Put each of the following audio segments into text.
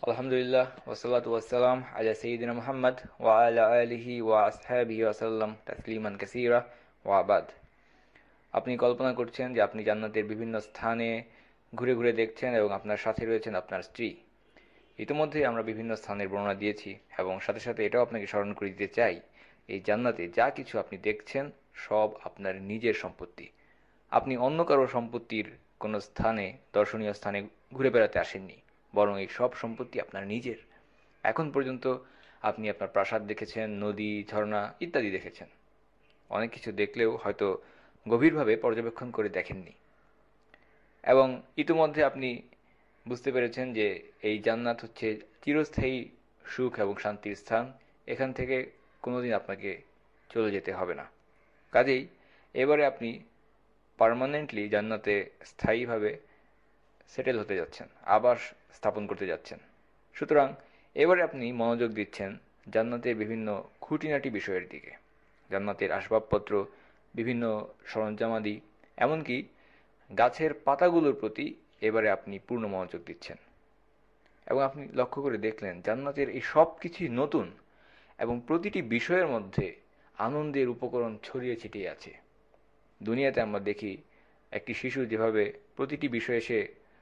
আলহামদুলিল্লাহ ওয়াসসালাতু ওয়াসসালাম আলা সাইয়্যিদিনা মুহাম্মদ ওয়া আলা আলিহি ওয়া আসহাবিহি ওয়া সাল্লাম তাসলিমান কাসীরা ওয়া বাদ। আপনি কল্পনা করছেন যে আপনি জান্নাতের বিভিন্ন স্থানে ঘুরে ঘুরে দেখছেন এবং আপনার সাথে রয়েছেন আপনার স্ত্রী। ইতিমধ্যেই আমরা বিভিন্ন স্থানের বর্ণনা দিয়েছি এবং সাথে সাথে এটাও আপনাকে স্মরণ করে দিতে চাই, এই জান্নাতে যা কিছু আপনি দেখছেন সব আপনার নিজের সম্পত্তি। আপনি অন্য কারো সম্পত্তির কোনো স্থানে, দর্শনীয় স্থানে ঘুরে বেড়াতে আসেননি, বরং এই সব সম্পত্তি আপনার নিজের। এখন পর্যন্ত আপনি আপনার প্রাসাদ দেখেছেন, নদী, ঝর্ণা ইত্যাদি দেখেছেন। অনেক কিছু দেখলেও হয়তো গভীরভাবে পর্যবেক্ষণ করে দেখেননি। এবং ইতিমধ্যে আপনি বুঝতে পেরেছেন যে এই জান্নাত হচ্ছে চিরস্থায়ী সুখ এবং শান্তির স্থান। এখান থেকে কোনোদিন আপনাকে চলে যেতে হবে না। কাজেই এবারে আপনি পার্মানেন্টলি জান্নাতে স্থায়ীভাবে সেটেল হতে যাচ্ছেন, আবাস স্থাপন করতে যাচ্ছেন। সুতরাং এবারে আপনি মনোযোগ দিচ্ছেন জান্নাতের বিভিন্ন খুঁটিনাটি বিষয়ের দিকে। জান্নাতের আসবাবপত্র, বিভিন্ন সরঞ্জামাদি, এমনকি গাছের পাতাগুলোর প্রতি এবারে আপনি পূর্ণ মনোযোগ দিচ্ছেন। এবং আপনি লক্ষ্য করে দেখলেন জান্নাতের এই সব কিছুই নতুন এবং প্রতিটি বিষয়ের মধ্যে আনন্দের উপকরণ ছড়িয়ে ছিটিয়ে আছে। দুনিয়াতে আমরা দেখি একটি শিশু যেভাবে প্রতিটি বিষয়ে সে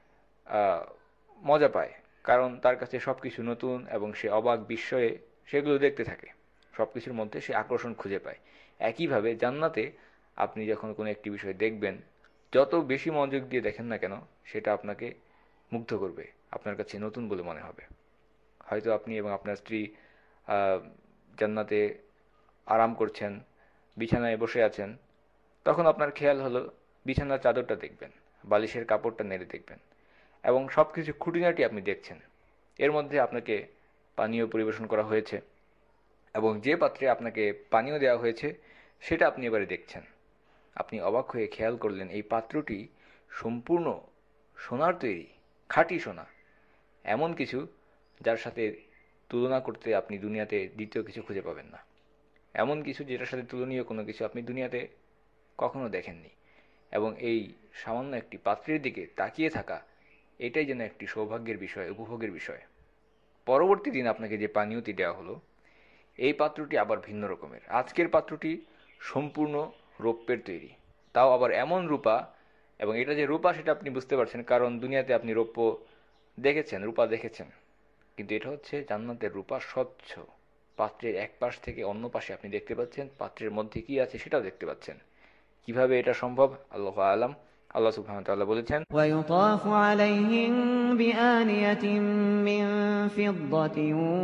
মজা পায়, কারণ তার কাছে সব কিছু নতুন এবং সে অবাক বিস্ময়ে সেগুলো দেখতে থাকে, সব কিছুর মধ্যে সে আকর্ষণ খুঁজে পায়। একইভাবে জান্নাতে আপনি যখন কোনো একটি বিষয় দেখবেন, যত বেশি মনোযোগ দিয়ে দেখেন না কেন সেটা আপনাকে মুগ্ধ করবে, আপনার কাছে নতুন বলে মনে হবে। হয়তো আপনি এবং আপনার স্ত্রী জান্নাতে আরাম করছেন, বিছানায় বসে আছেন, তখন আপনার খেয়াল হলো বিছানার চাদরটা দেখবেন, বালিশের কাপড়টা নেড়ে দেখবেন এবং সব কিছু খুঁটিনাটি আপনি দেখছেন। এর মধ্যে আপনাকে পানীয় পরিবেশন করা হয়েছে এবং যে পাত্রে আপনাকে পানীয় দেওয়া হয়েছে সেটা আপনি এবারে দেখছেন। আপনি অবাক হয়ে খেয়াল করলেন এই পাত্রটি সম্পূর্ণ সোনার তৈরি, খাঁটি সোনা। এমন কিছু যার সাথে তুলনা করতে আপনি দুনিয়াতে দ্বিতীয় কিছু খুঁজে পাবেন না। এমন কিছু যেটার সাথে তুলনীয় কোনো কিছু আপনি দুনিয়াতে কখনো দেখেননি। এবং এই সামান্য একটি পাত্রের দিকে তাকিয়ে থাকা, এটাই যেন একটি সৌভাগ্যের বিষয়, উপভোগের বিষয়। পরবর্তী দিন আপনাকে যে পানীয়টি দেওয়া হলো, এই পাত্রটি আবার ভিন্ন রকমের। আজকের পাত্রটি সম্পূর্ণ রৌপ্যের তৈরি, তাও আবার এমন রূপা, এবং এটা যে রূপা সেটা আপনি বুঝতে পারছেন কারণ দুনিয়াতে আপনি রৌপ্য দেখেছেন, রূপা দেখেছেন, কিন্তু এটা হচ্ছে জান্নাতের রূপা, স্বচ্ছ। পাত্রের এক পাশ থেকে অন্য পাশে আপনি দেখতে পাচ্ছেন, পাত্রের মধ্যে কি আছে সেটাও দেখতে পাচ্ছেন। কিভাবে এটা সম্ভব আল্লাহু আলাম। আল্লাহ সুবহানাহু ওয়া তাআলা বলেছেন, ويطاف عليهم بآنية من فضة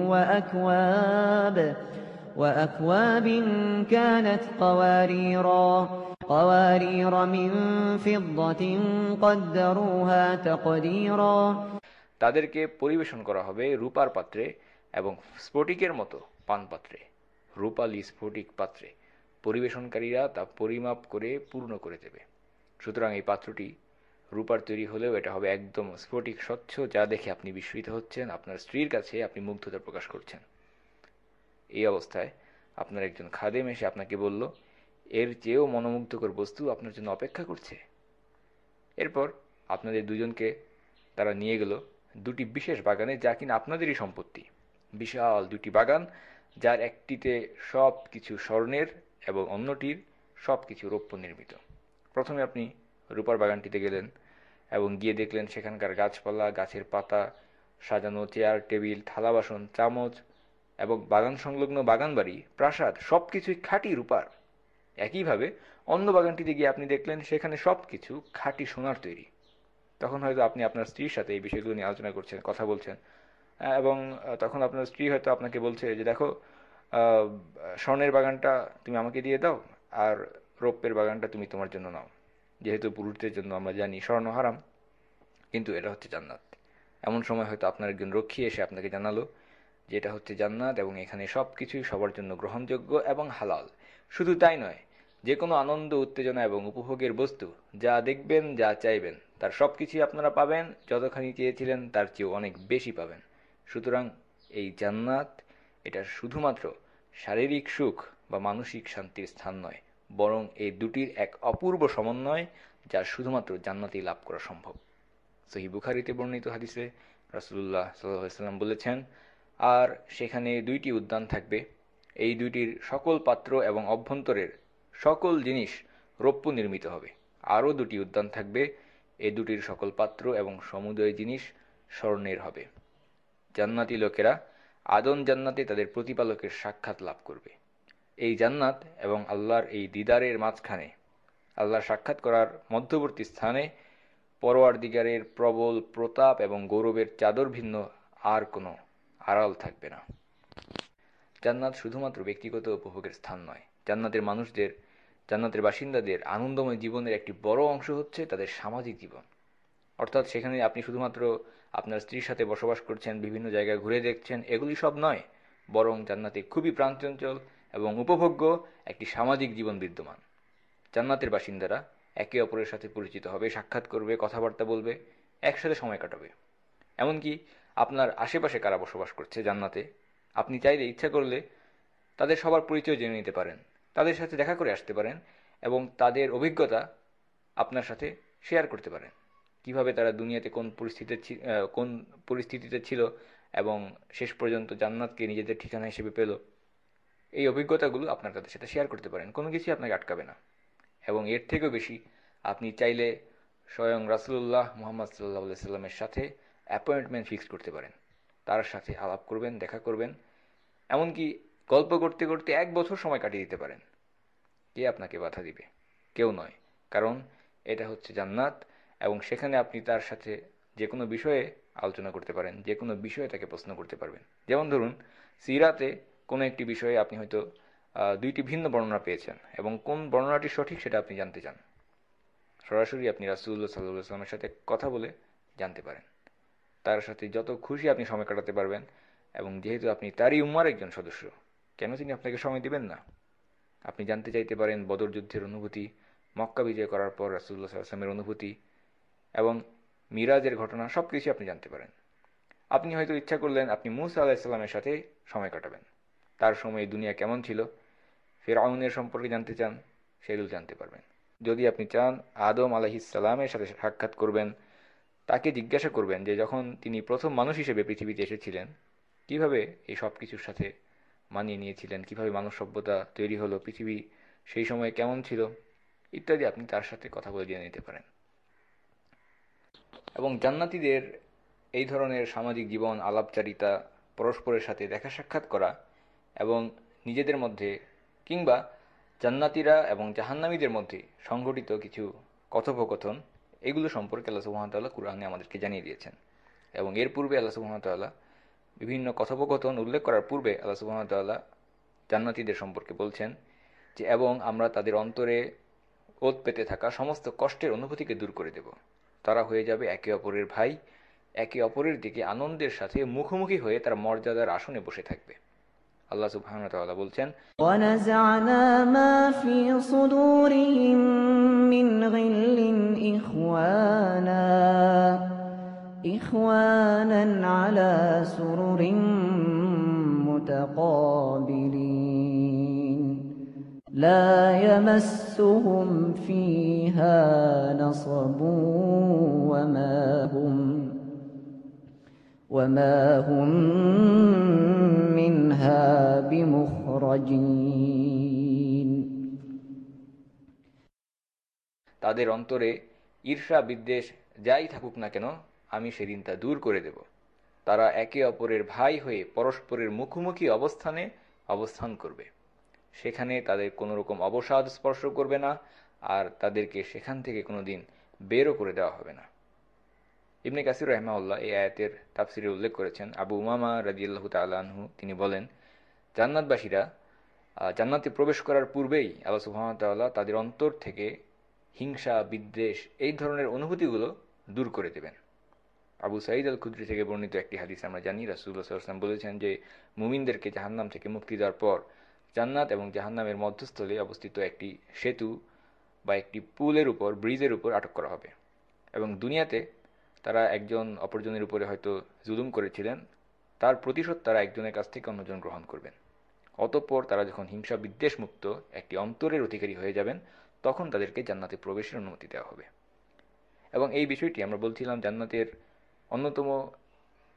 وأكواب كانت قوارير من فضة قدروها تقديرا। তাদেরকে পরিবেশন করা হবে রূপার পাত্রে এবং স্ফটিকের মতো পানপাত্রে, রূপালী স্ফটিক পাত্রে। পরিবেশনকারীরা তা পরিমাপ করে পূর্ণ করে দেবে। সুতরাং এই পাত্রটি রূপার তৈরি হলেও এটা হবে একদম স্ফটিক স্বচ্ছ, যা দেখে আপনি বিস্মিত হচ্ছেন, আপনার স্ত্রীর কাছে আপনি মুগ্ধতা প্রকাশ করছেন। এই অবস্থায় আপনার একজন খাদেম এসে আপনাকে বলল, এর চেয়েও মনোমুগ্ধকর বস্তু আপনার জন্য অপেক্ষা করছে। এরপর আপনাদের দুজনকে তারা নিয়ে গেল দুটি বিশেষ বাগানে, যা কিনা আপনাদেরই সম্পত্তি। বিশাল দুটি বাগান, যার একটিতে সব কিছু স্বর্ণের এবং অন্যটির সব কিছু রৌপ্য নির্মিত। প্রথমে আপনি রূপার বাগানটিতে গেলেন এবং গিয়ে দেখলেন সেখানকার গাছপালা, গাছের পাতা, সাজানো চেয়ার টেবিল, থালা বাসন, চামচ এবং বাগান সংলগ্ন বাগানবাড়ি, প্রাসাদ, সব কিছুই খাঁটি রূপার। একইভাবে অন্য বাগানটিতে গিয়ে আপনি দেখলেন সেখানে সব কিছু খাঁটি সোনার তৈরি। তখন হয়তো আপনি আপনার স্ত্রীর সাথে এই বিষয়গুলো নিয়ে আলোচনা করছেন, কথা বলছেন, এবং তখন আপনার স্ত্রী হয়তো আপনাকে বলছে যে দেখো, স্বর্ণের বাগানটা তুমি আমাকে দিয়ে দাও আর রৌপ্যের বাগানটা তুমি তোমার জন্য নাও। যেহেতু পুরুষদের জন্য আমরা জানি স্বর্ণ হারাম, কিন্তু এটা হচ্ছে জান্নাত। এমন সময় হয়তো আপনার একজন রক্ষী এসে আপনাকে জানালো যে এটা হচ্ছে জান্নাত এবং এখানে সব কিছুই সবার জন্য গ্রহণযোগ্য এবং হালাল। শুধু তাই নয়, যে কোনো আনন্দ, উত্তেজনা এবং উপভোগের বস্তু যা দেখবেন, যা চাইবেন, তার সব কিছুই আপনারা পাবেন। যতখানি চেয়েছিলেন তার চেয়েও অনেক বেশি পাবেন। সুতরাং এই জান্নাত, এটা শুধুমাত্র শারীরিক সুখ বা মানসিক শান্তির স্থান নয়, বরং এই দুটির এক অপূর্ব সমন্বয়, যা শুধুমাত্র জান্নাতেই লাভ করা সম্ভব। সহিহ বুখারীতে বর্ণিত হাদিসে রাসূলুল্লাহ সাল্লাল্লাহু আলাইহি ওয়াসাল্লাম বলেছেন। আর সেখানে 2টি উদ্যান থাকবে। এই 2টির সকল পাত্র এবং অভ্যন্তরের সকল জিনিস রৌপ্য নির্মিত হবে। আরও 2টি উদ্যান থাকবে। এই 2টির সকল পাত্র এবং সমুদয় জিনিস স্বর্ণের হবে। জান্নাতি লোকেরা আদন জান্নাতে তাদের প্রতিপালকের সাক্ষাৎ লাভ করবে। এই জান্নাত এবং আল্লাহর এই দিদারের মাঝখানে, আল্লাহর সাক্ষাৎ করার মধ্যবর্তী স্থানে পরওয়ারদিগারের প্রবল প্রতাপ এবং গৌরবের চাদর ভিন্ন আর কোনো আড়াল থাকবে না। জান্নাত শুধুমাত্র ব্যক্তিগত উপভোগের স্থান নয়। জান্নাতের বাসিন্দাদের আনন্দময় জীবনের একটি বড় অংশ হচ্ছে তাদের সামাজিক জীবন। অর্থাৎ সেখানে আপনি শুধুমাত্র আপনার স্ত্রীর সাথে বসবাস করছেন, বিভিন্ন জায়গায় ঘুরে দেখছেন, এগুলি সব নয়, বরং জান্নাতে খুবই প্রাণচঞ্চল এবং উপভোগ্য একটি সামাজিক জীবন বিদ্যমান। জান্নাতের বাসিন্দারা একে অপরের সাথে পরিচিত হবে, সাক্ষাৎ করবে, কথাবার্তা বলবে, একসাথে সময় কাটাবে। এমনকি আপনার আশেপাশে কারা বসবাস করছে জান্নাতে, আপনি চাইলে ইচ্ছা করলে তাদের সবার পরিচয় জেনে নিতে পারেন, তাদের সাথে দেখা করে আসতে পারেন এবং তাদের অভিজ্ঞতা আপনার সাথে শেয়ার করতে পারেন। কিভাবে তারা দুনিয়াতে কোন পরিস্থিতিতে ছিল এবং শেষ পর্যন্ত জান্নাতকে নিজেদের ঠিকানা হিসেবে পেল, এই অভিজ্ঞতাগুলো আপনার তাদের সাথে শেয়ার করতে পারেন। কোনো কিছুই আপনাকে আটকাবে না। এবং এর থেকেও বেশি, আপনি চাইলে স্বয়ং রাসূলুল্লাহ মুহাম্মদ সাল্লাল্লাহু আলাইহি সাল্লামের সাথে অ্যাপয়েন্টমেন্ট ফিক্স করতে পারেন। তার সাথে আলাপ করবেন, দেখা করবেন, এমনকি গল্প করতে করতে 1 বছর সময় কাটিয়ে দিতে পারেন। কে আপনাকে বাধা দিবে? কেউ নয়। কারণ এটা হচ্ছে জান্নাত এবং সেখানে আপনি তার সাথে যে কোনো বিষয়ে আলোচনা করতে পারেন, যে কোনো বিষয়ে তাকে প্রশ্ন করতে পারবেন। যেমন ধরুন, সিরাতে কোনো একটি বিষয়ে আপনি হয়তো 2টি ভিন্ন বর্ণনা পেয়েছেন এবং কোন বর্ণনাটি সঠিক সেটা আপনি জানতে চান। সরাসরি আপনি রাসূলুল্লাহ সাল্লাল্লাহু আলাইহি ওয়াসাল্লামের সাথে কথা বলে জানতে পারেন। তার সাথে যত খুশি আপনি সময় কাটাতে পারবেন এবং যেহেতু আপনি তারই উম্মার একজন সদস্য, কেন তিনি আপনাকে সময় দিবেন না? আপনি জানতে চাইতে পারেন বদর যুদ্ধের অনুভূতি, মক্কা বিজয় করার পর রাসূলুল্লাহ সাল্লাল্লাহু আলাইহি ওয়াসাল্লামের অনুভূতি এবং মিরাজের ঘটনা, সবকিছু আপনি জানতে পারেন। আপনি হয়তো ইচ্ছা করলেন আপনি মূসা আলাইহিস সালামের সাথে সময় কাটাবেন। তার সময় দুনিয়া কেমন ছিল, ফিরআউনের সম্পর্কে জানতে চান, সেগুলো জানতে পারবেন। যদি আপনি চান আদম আলাইহিস সালামের সাথে সাক্ষাৎ করবেন, তাকে জিজ্ঞাসা করবেন যে যখন তিনি প্রথম মানুষ হিসেবে পৃথিবীতে এসেছিলেন, কিভাবে এই সব কিছুর সাথে মানিয়ে নিয়েছিলেন, কিভাবে মানব সভ্যতা তৈরি হলো, পৃথিবী সেই সময় কেমন ছিল, ইত্যাদি আপনি তার সাথে কথা বলে জেনে নিতে পারেন। এবং জান্নাতীদের এই ধরনের সামাজিক জীবন, আলাপচারিতা, পরস্পরের সাথে দেখা সাক্ষাৎ করা এবং নিজেদের মধ্যে কিংবা জান্নাতীরা এবং জাহান্নামীদের মধ্যে সংঘটিত কিছু কথোপকথন, এগুলো সম্পর্কে আল্লাহ সুবহানাহু ওয়া তাআলা কুরআনে আমাদেরকে জানিয়ে দিয়েছেন। এবং এর পূর্বে আল্লাহ সুবহানাহু ওয়া তাআলা বিভিন্ন কথোপকথন উল্লেখ করার পূর্বে আল্লাহ সুবহানাহু ওয়া তাআলা জান্নাতীদের সম্পর্কে বলছেন যে এবং আমরা তাদের অন্তরে ওত পেতে থাকা সমস্ত কষ্টের অনুভূতিকে দূর করে দেব। তারা হয়ে যাবে একে অপরের ভাই, একে অপরের দিকে আনন্দের সাথে মুখোমুখি হয়ে তারা মর্যাদার আসনে বসে থাকবে। আল্লাহ সুবহানাহু ওয়া তাআলা বলছেন, وَنَزَعْنَا مَا فِي صُدُورِهِم مِّنْ غِلٍّ إِخْوَانًا عَلَى سُرُرٍ مُتَقَابِلِينَ لَا يَمَسُّهُمْ فِيهَا نَصَبٌ وَمَا هُم مِّنْهَا بِمُخْرَجِينَ তাদের অন্তরে ঈর্ষা বিদ্বেষ যাই থাকুক না কেন, আমি সেদিন তা দূর করে দেব। তারা একে অপরের ভাই হয়ে পরস্পরের মুখোমুখি অবস্থানে অবস্থান করবে। সেখানে তাদের কোনো রকম অবসাদ স্পর্শ করবে না, আর তাদেরকে সেখান থেকে কোনোদিন বেরও করে দেওয়া হবে না। ইবনে কাসির রাহিমাহুল্লাহ এই আয়াতের তাফসিরে উল্লেখ করেছেন, আবু উমামা রাদিয়াল্লাহু তাআলা আনহু তিনি বলেন, জান্নাতবাসীরা জান্নাতে প্রবেশ করার পূর্বেই আল্লাহ সুবহানাহু ওয়া তাআলা তাদের অন্তর থেকে হিংসা, বিদ্বেষ, এই ধরনের অনুভূতিগুলো দূর করে দেবেন। আবু সাঈদ আল খুদরি থেকে বর্ণিত একটি হাদিস আমরা জানি, রাসূলুল্লাহ সাল্লাল্লাহু আলাইহি ওয়াসাল্লাম বলেছেন যে মুমিনদেরকে জাহান্নাম থেকে মুক্তি দেওয়ার পর জান্নাত এবং জাহান্নামের মধ্যস্থলে অবস্থিত একটি সেতু বা একটি পুলের উপর, ব্রিজের উপর আটক করা হবে এবং দুনিয়াতে তারা একজন অপরজনের উপরে হয়তো জুলুম করেছিলেন, তার প্রতিশোধ তারা একজনের কাছ থেকে অন্যজন গ্রহণ করবেন। অতঃপর তারা যখন হিংসা বিদ্বেষ মুক্ত একটি অন্তরের অধিকারী হয়ে যাবেন, তখন তাদেরকে জান্নাতে প্রবেশের অনুমতি দেওয়া হবে। এবং এই বিষয়টি আমরা বলছিলাম জান্নাতের অন্যতম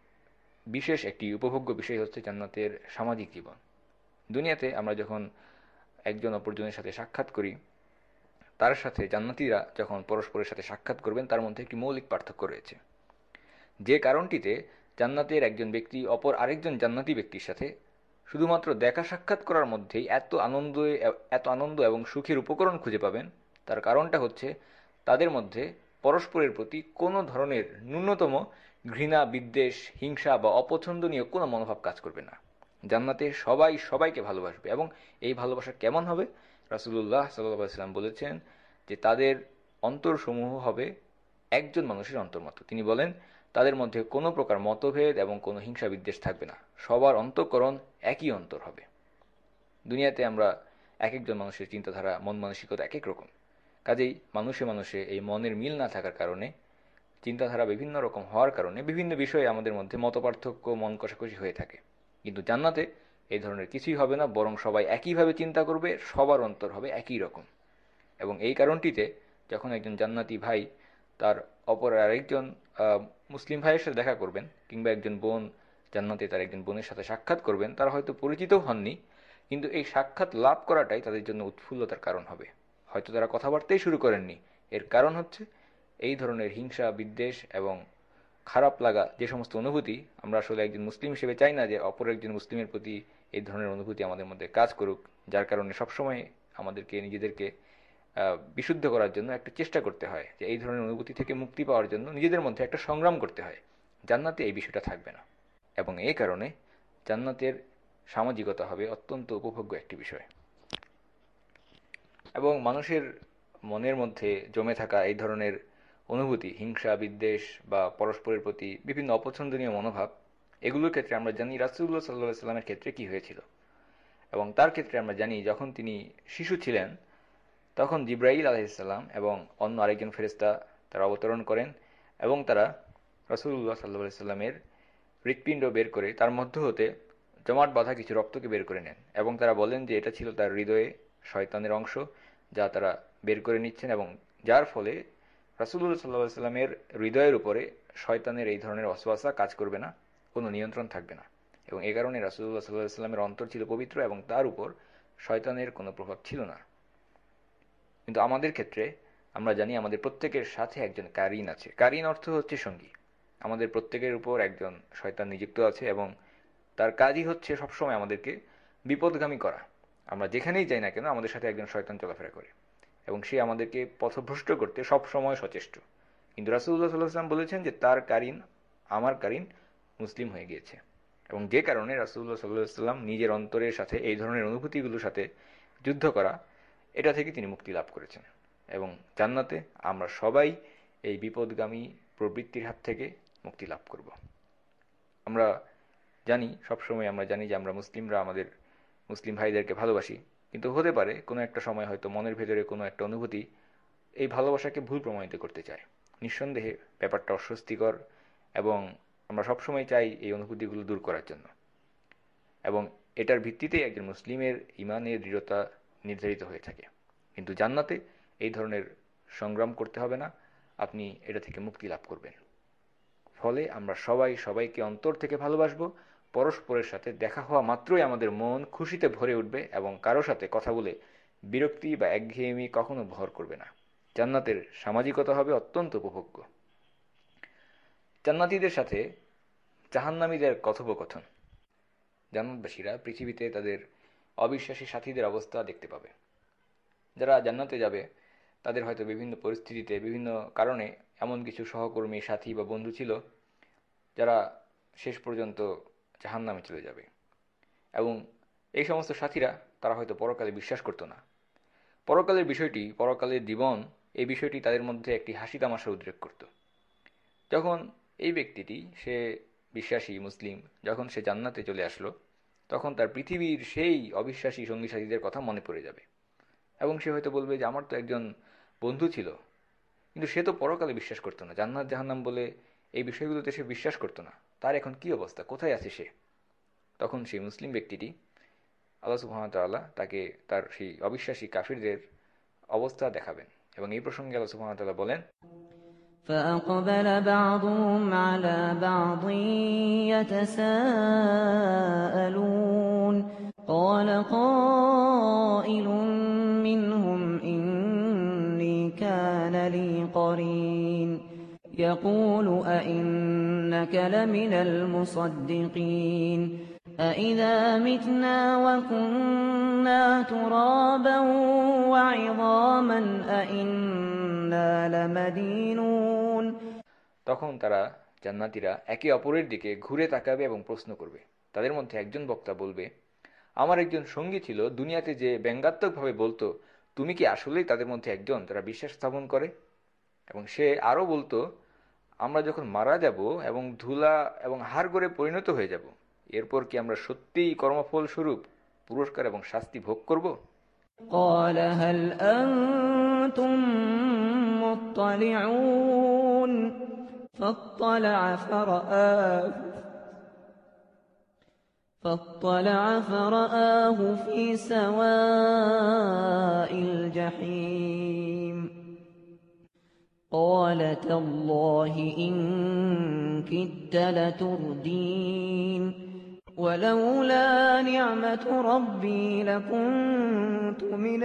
বিশেষ একটি উপভোগ্য বিষয় হচ্ছে জান্নাতের সামাজিক জীবন। দুনিয়াতে আমরা যখন একজন অপরজনের সাথে সাক্ষাৎ করি, তার সাথে জান্নাতীরা যখন পরস্পরের সাথে সাক্ষাৎ করবেন তার মধ্যে একটি মৌলিক পার্থক্য রয়েছে, যে কারণটিতে জান্নাতের একজন ব্যক্তি অপর আরেকজন জান্নাতি ব্যক্তির সাথে শুধুমাত্র দেখা সাক্ষাৎ করার মধ্যেই এত আনন্দ এবং সুখের উপকরণ খুঁজে পাবেন। তার কারণটা হচ্ছে তাদের মধ্যে পরস্পরের প্রতি কোনো ধরনের ন্যূনতম ঘৃণা, বিদ্বেষ, হিংসা বা অপছন্দনীয় কোনো মনোভাব কাজ করবে না। জান্নাতে সবাই সবাইকে ভালোবাসবে, এবং এই ভালোবাসা কেমন হবে? রাসূলুল্লাহ সাল্লাল্লাহু আলাইহি ওয়াসাল্লাম বলেছেন যে তাদের অন্তরসমূহ হবে একজন মানুষের অন্তর মতো। তিনি বলেন তাদের মধ্যে কোনো প্রকার মতভেদ এবং কোনো হিংসা বিদ্বেষ থাকবে না, সবার অন্তঃকরণ একই অন্তর হবে। দুনিয়াতে আমরা এক একজন মানুষের চিন্তাধারা, মন মানসিকতা এক এক রকম। কাজেই মানুষে মানুষে এই মনের মিল না থাকার কারণে, চিন্তাধারা বিভিন্ন রকম হওয়ার কারণে বিভিন্ন বিষয়ে আমাদের মধ্যে মতপার্থক্য, মন কষাকষি হয়ে থাকে। কিন্তু জান্নাতে এই ধরনের কিছুই হবে না, বরং সবাই একইভাবে চিন্তা করবে, সবার অন্তর হবে একই রকম। এবং এই কারণটিতে যখন একজন জান্নাতি ভাই তার অপর আরেকজন মুসলিম ভাইয়ের সাথে দেখা করবেন, কিংবা একজন বোন জান্নাতে তার একজন বোনের সাথে সাক্ষাৎ করবেন, তারা হয়তো পরিচিতও হননি, কিন্তু এই সাক্ষাৎ লাভ করাটাই তাদের জন্য উৎফুল্লতার কারণ হবে। হয়তো তারা কথাবার্তাই শুরু করেননি, এর কারণ হচ্ছে এই ধরনের হিংসা, বিদ্বেষ এবং খারাপ লাগা, যে সমস্ত অনুভূতি আমরা আসলে একজন মুসলিম হিসেবে চাই না যে অপর একজন মুসলিমের প্রতি এই ধরনের অনুভূতি আমাদের মধ্যে কাজ করুক, যার কারণে সবসময় আমাদেরকে নিজেদেরকে বিশুদ্ধ করার জন্য একটা চেষ্টা করতে হয়, যে এই ধরনের অনুভূতি থেকে মুক্তি পাওয়ার জন্য নিজেদের মধ্যে একটা সংগ্রাম করতে হয়। জান্নাতে এই বিষয়টা থাকবে না, এবং এই কারণে জান্নাতের সামাজিকতা হবে অত্যন্ত উপভোগ্য একটি বিষয়। এবং মানুষের মনের মধ্যে জমে থাকা এই ধরনের অনুভূতি, হিংসা, বিদ্বেষ বা পরস্পরের প্রতি বিভিন্ন অপছন্দনীয় মনোভাব, এগুলোর ক্ষেত্রে আমরা জানি রাসূলুল্লাহ সাল্লাল্লাহু আলাইহি সাল্লামের ক্ষেত্রে কি হয়েছিল। এবং তার ক্ষেত্রে আমরা জানি যখন তিনি শিশু ছিলেন তখন জিবরাইল আলাইহিসসালাম এবং অন্য আরেকজন ফেরেশতা তারা অবতরণ করেন, এবং তারা রাসূলুল্লাহ সাল্লাল্লাহু আলাইহি সাল্লামের হৃৎপিণ্ড বের করে তার মধ্য হতে জমাট বাঁধা কিছু রক্তকে বের করে নেন, এবং তারা বলেন যে এটা ছিল তার হৃদয়ে শয়তানের অংশ, যা তারা বের করে নিচ্ছেন, এবং যার ফলে রাসূলুল্লাহ সাল্লাল্লাহু আলাইহি সাল্লামের হৃদয়ের উপরে শয়তানের এই ধরনের ওয়াসওয়াসা কাজ করবে না, কোনো নিয়ন্ত্রণ থাকবে না। এবং এ কারণে রাসূলুল্লাহ সাল্লাল্লাহু আলাইহি সাল্লামের অন্তর ছিল পবিত্র, এবং তার উপর শয়তানের কোনো প্রভাব ছিল না। কিন্তু আমাদের ক্ষেত্রে আমরা জানি আমাদের প্রত্যেকের সাথে একজন কারিন আছে। কারিন অর্থ হচ্ছে সঙ্গী। আমাদের প্রত্যেকের উপর একজন শয়তান নিযুক্ত আছে, এবং তার কাজই হচ্ছে সবসময় আমাদেরকে বিপদগামী করা। আমরা যেখানেই যাই না কেন আমাদের সাথে একজন শয়তান চলাফেরা করে, এবং সে আমাদেরকে পথভ্রষ্ট করতে সব সময় সচেষ্ট। কিন্তু রাসূলুল্লাহ সাল্লাল্লাহু আলাইহি ওয়াসাল্লাম বলেছেন যে তার কারিন, আমার কারিন মুসলিম হয়ে গিয়েছে, এবং যে কারণে রাসূলুল্লাহ সাল্লাল্লাহু আলাইহি ওয়াসাল্লাম নিজের অন্তরের সাথে এই ধরনের অনুভূতিগুলোর সাথে যুদ্ধ করা, এটা থেকে তিনি মুক্তি লাভ করেছেন। এবং জান্নাতে আমরা সবাই এই বিপদগামী প্রবৃত্তির হাত থেকে মুক্তি লাভ করব। আমরা জানি, সবসময় আমরা জানি যে আমরা মুসলিমরা আমাদের মুসলিম ভাইদেরকে ভালোবাসি, কিন্তু হতে পারে কোনো একটা সময় হয়তো মনের ভেতরে কোনো একটা অনুভূতি এই ভালোবাসাকে ভুল প্রমাণিত করতে চায়। নিঃসন্দেহে ব্যাপারটা অস্বস্তিকর, এবং আমরা সবসময় চাই এই অনুভূতিগুলো দূর করার জন্য, এবং এটার ভিত্তিতেই একজন মুসলিমের ঈমানের দৃঢ়তা নির্ধারিত হয়ে থাকে। কিন্তু জান্নাতে এই ধরনের সংগ্রাম করতে হবে না, আপনি এটা থেকে মুক্তি লাভ করবেন। ফলে আমরা সবাই সবাইকে অন্তর থেকে ভালোবাসবো, পরস্পরের সাথে দেখা হওয়া মাত্রই আমাদের মন খুশিতে ভরে উঠবে, এবং কারো সাথে কথা বলে বিরক্তি বা একঘেয়েমি কখনো ভর করবে না। জান্নাতের সামাজিকতা হবে অত্যন্ত উপভোগ্য। জান্নাতীদের সাথে জাহান্নামীদের কথোপকথন। জান্নাতবাসীরা পৃথিবীতে তাদের অবিশ্বাসী সাথীদের অবস্থা দেখতে পাবে। যারা জান্নাতে যাবে তাদের হয়তো বিভিন্ন পরিস্থিতিতে, বিভিন্ন কারণে এমন কিছু সহকর্মী, সাথী বা বন্ধু ছিল যারা শেষ পর্যন্ত জাহান্নামে চলে যাবে, এবং এই সমস্ত সাথীরা তারা হয়তো পরকালে বিশ্বাস করতো না। পরকালের বিষয়টি, পরকালের জীবন, এই বিষয়টি তাদের মধ্যে একটি হাসি তামাশার উদ্রেক করত। যখন এই ব্যক্তিটি, সে বিশ্বাসী মুসলিম, যখন সে জান্নাতে চলে আসলো, তখন তার পৃথিবীর সেই অবিশ্বাসী সঙ্গী সাথীদের কথা মনে পড়ে যাবে, এবং সে হয়তো বলবে যে আমার তো একজন বন্ধু ছিল, কিন্তু সে তো পরকালে বিশ্বাস করতো না, জান্নাত জাহান্নাম বলে এই বিষয়গুলোতে সে বিশ্বাস করতো না, তার এখন কি অবস্থা, কোথায় আছে সে? তখন সেই মুসলিম ব্যক্তিটি, আল্লাহ সুবহানাহু ওয়া তাআলা তাকে তার সেই অবিশ্বাসী কাফিরদের অবস্থা দেখাবেন, এবং এই প্রসঙ্গে আল্লাহ সুবহানাহু ওয়া তাআলা বলেন, فأقبل بعضهم على بعض يتساءلون قال قائل منهم إني كان لي قرين يقول أئنك لمن المصدقين أئذا متنا وكنا ترابا وعظاما أئنا لمدينون তখন তারা জান্নাতীরা একে অপরের দিকে ঘুরে তাকাবে এবং প্রশ্ন করবে। তাদের মধ্যে একজন বক্তা বলবে, আমার একজন সঙ্গী ছিল, দুনিয়াতে যে ব্যঙ্গাত্মকভাবে বলতো, তুমি কি আসলেই তাদের মধ্যে একজন যারা বিশ্বাস স্থাপন করে? এবং সে আরও বলতো, আমরা যখন মারা যাব এবং ধুলা এবং হাড় গড়ে পরিণত হয়ে যাব, এরপর কি আমরা সত্যিই কর্মফল স্বরূপ পুরস্কার এবং শাস্তি ভোগ করব? قال هل أنتم مطلعون فاطلع فرآه في سواء الجحيم قال تالله إن كدت لتردين ولولا نعمة ربي لكنت من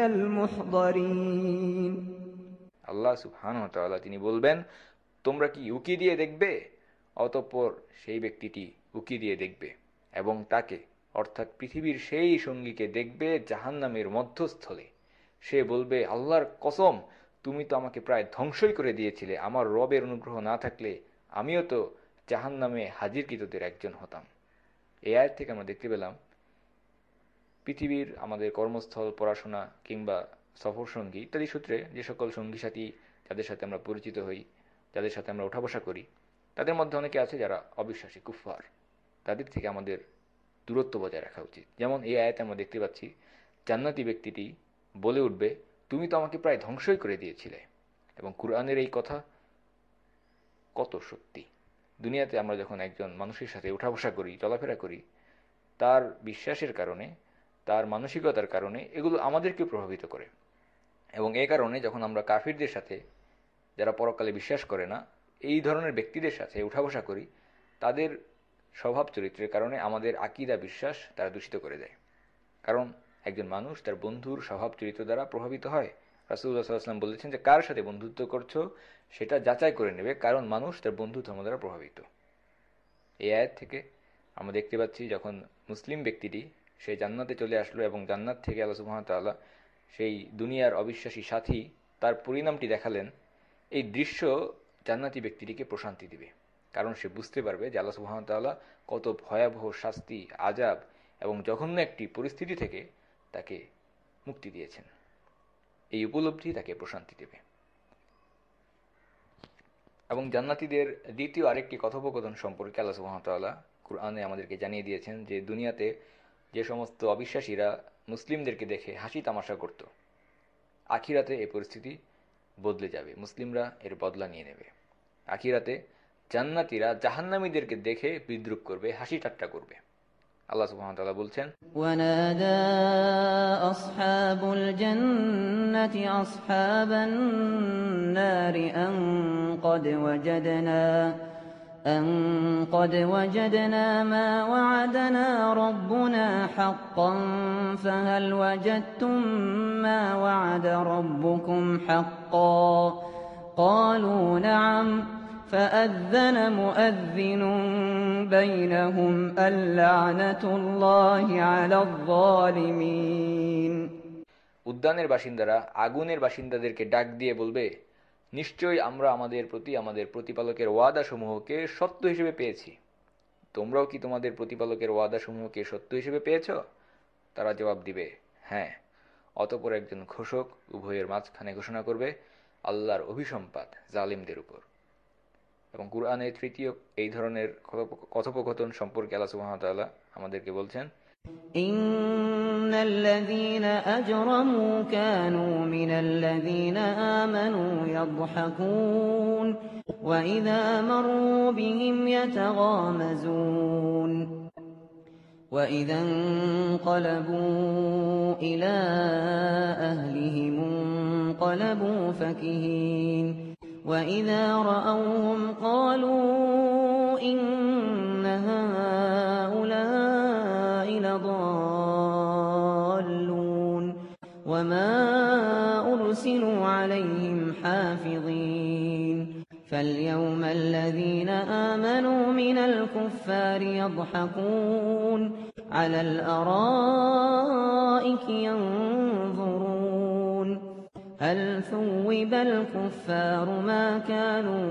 المحضرين আল্লাহ সুবহানাহু ওয়া তাআলা তিনি বলবেন, তোমরা কি উকি দিয়ে দেখবে? অতঃপর সেই ব্যক্তিটি উকি দিয়ে দেখবে এবং তাকে, অর্থাৎ পৃথিবীর সেই সঙ্গীকে দেখবে জাহান্নামের মধ্যস্থলে। সে বলবে, আল্লাহর কসম, তুমি তো আমাকে প্রায় ধ্বংসই করে দিয়েছিলে। আমার রবের অনুগ্রহ না থাকলে আমিও তো জাহান্নামে হাজিরকৃতদের একজন হতাম। এই আয়াত থেকে আমরা দেখতে পেলাম, পৃথিবীর আমাদের কর্মস্থল, পড়াশোনা কিংবা সফর সঙ্গী ইত্যাদি সূত্রে যে সকল সঙ্গী সাথী যাদের সাথে আমরা পরিচিত হই, যাদের সাথে আমরা ওঠা বসা করি, তাদের মধ্যে অনেকে আছে যারা অবিশ্বাসী, কুফফার। তাদের থেকে আমাদের দূরত্ব বজায় রাখা উচিত। যেমন এই আয়াতে আমরা দেখতে পাচ্ছি, জান্নাতি ব্যক্তিটি বলে উঠবে, তুমি তো আমাকে প্রায় ধ্বংসই করে দিয়েছিলে। এবং কুরআনের এই কথা কত সত্যি। দুনিয়াতে আমরা যখন একজন মানুষের সাথে ওঠা বসা করি, চলাফেরা করি, তার বিশ্বাসের কারণে, তার মানসিকতার কারণে এগুলো আমাদেরকে প্রভাবিত করে। এবং এই কারণে যখন আমরা কাফিরদের সাথে, যারা পরকালে বিশ্বাস করে না, এই ধরনের ব্যক্তিদের সাথে উঠা বসা করি, তাদের স্বভাব চরিত্রের কারণে আমাদের আকীদা, বিশ্বাস তারা দূষিত করে দেয়। কারণ একজন মানুষ তার বন্ধুর স্বভাব চরিত্র দ্বারা প্রভাবিত হয়। রাসূলুল্লাহ সাল্লাল্লাহু আলাইহি ওয়াসাল্লাম বলেছেন যে কার সাথে বন্ধুত্ব করছো সেটা যাচাই করে নেবে, কারণ মানুষ তার বন্ধু ধর্ম দ্বারা প্রভাবিত। এই আয়াত থেকে আমরা দেখতে পাচ্ছি, যখন মুসলিম ব্যক্তিটি সে জান্নাতে চলে আসলো এবং জান্নাত থেকে আল্লাহ সুবহানাহু ওয়া তাআলা সেই দুনিয়ার অবিশ্বাসী সাথী তার পরিণামটি দেখালেন, এই দৃশ্য জান্নাতি ব্যক্তিটিকে প্রশান্তি দিবে। কারণ সে বুঝতে পারবে যে আল্লাহ সুবহানাহু ওয়া তাআলা কত ভয়াবহ শাস্তি, আযাব এবং জঘন্য একটি পরিস্থিতি থেকে তাকে মুক্তি দিয়েছেন। এই উপলব্ধি তাকে প্রশান্তি দেবে। এবং জান্নাতীদের দ্বিতীয় আরেকটি কথোপকথন সম্পর্কে আল্লাহ সুবহানাহু ওয়া তাআলা কুরআনে আমাদেরকে জানিয়ে দিয়েছেন যে দুনিয়াতে যে সমস্ত অবিশ্বাসীরা মুসলিমদেরকে দেখে হাসি তামাশা করত, আখিরাতে এই পরিস্থিতি বদলে যাবে। মুসলিমরা এর বদলা নিয়ে নেবে। আখিরাতে জান্নাতীরা জাহান্নামীদেরকে দেখে বিদ্রূপ করবে, হাসি ঠাট্টা করবে। আল্লাহ সুবহানাহু ওয়া তাআলা বলছেন, ওয়ানাদা আসহাবুল জান্নাতি আসহাবান নারি আন قد وجدنا ما وعدنا ربنا حقا فهل وجدتم ما وعد ربكم حقا قالوا نعم فأذن مؤذن بينهم اللعنة الله على الظالمين উদ্যানের বাসিন্দারা আগুনের বাসিন্দাদেরকে ডাক দিয়ে বলবে, নিশ্চয়ই আমরা আমাদের প্রতি আমাদের প্রতিপালকের ওয়াদাসমূহকে সত্য হিসেবে পেয়েছি। তোমরাও কি তোমাদের প্রতিপালকের ওয়াদাসমূহকে সত্য হিসেবে পেয়েছ? তারা জবাব দিবে, হ্যাঁ। অতঃপর একজন ঘোষক উভয়ের মাঝখানে ঘোষণা করবে, আল্লাহর অভিসম্পাত জালিমদের উপর। এবং কুরআনের তৃতীয় এই ধরনের কথোপকথন সম্পর্কে আল্লাহ সুবহানাহু ওয়া তাআলা আমাদেরকে বলছেন, ইন্নাল্লাযীনা আজরামু কানু মিনাল্লাযীনা আমানু ইয়াদহাকুন ওয়া ইযা মাররু বিহিম ইয়াতাগামাজুন ওয়া ইযা ইনকালাবু ইলা আহলিহিম ইনকালাবু ফাকিহিন وإذا رأوهم قالوا إن هؤلاء لضالون وما أرسلوا عليهم حافظين فاليوم الذين آمنوا من الكفار يضحكون على الأرائك ينظرون هل ثوب الكفار ما كانوا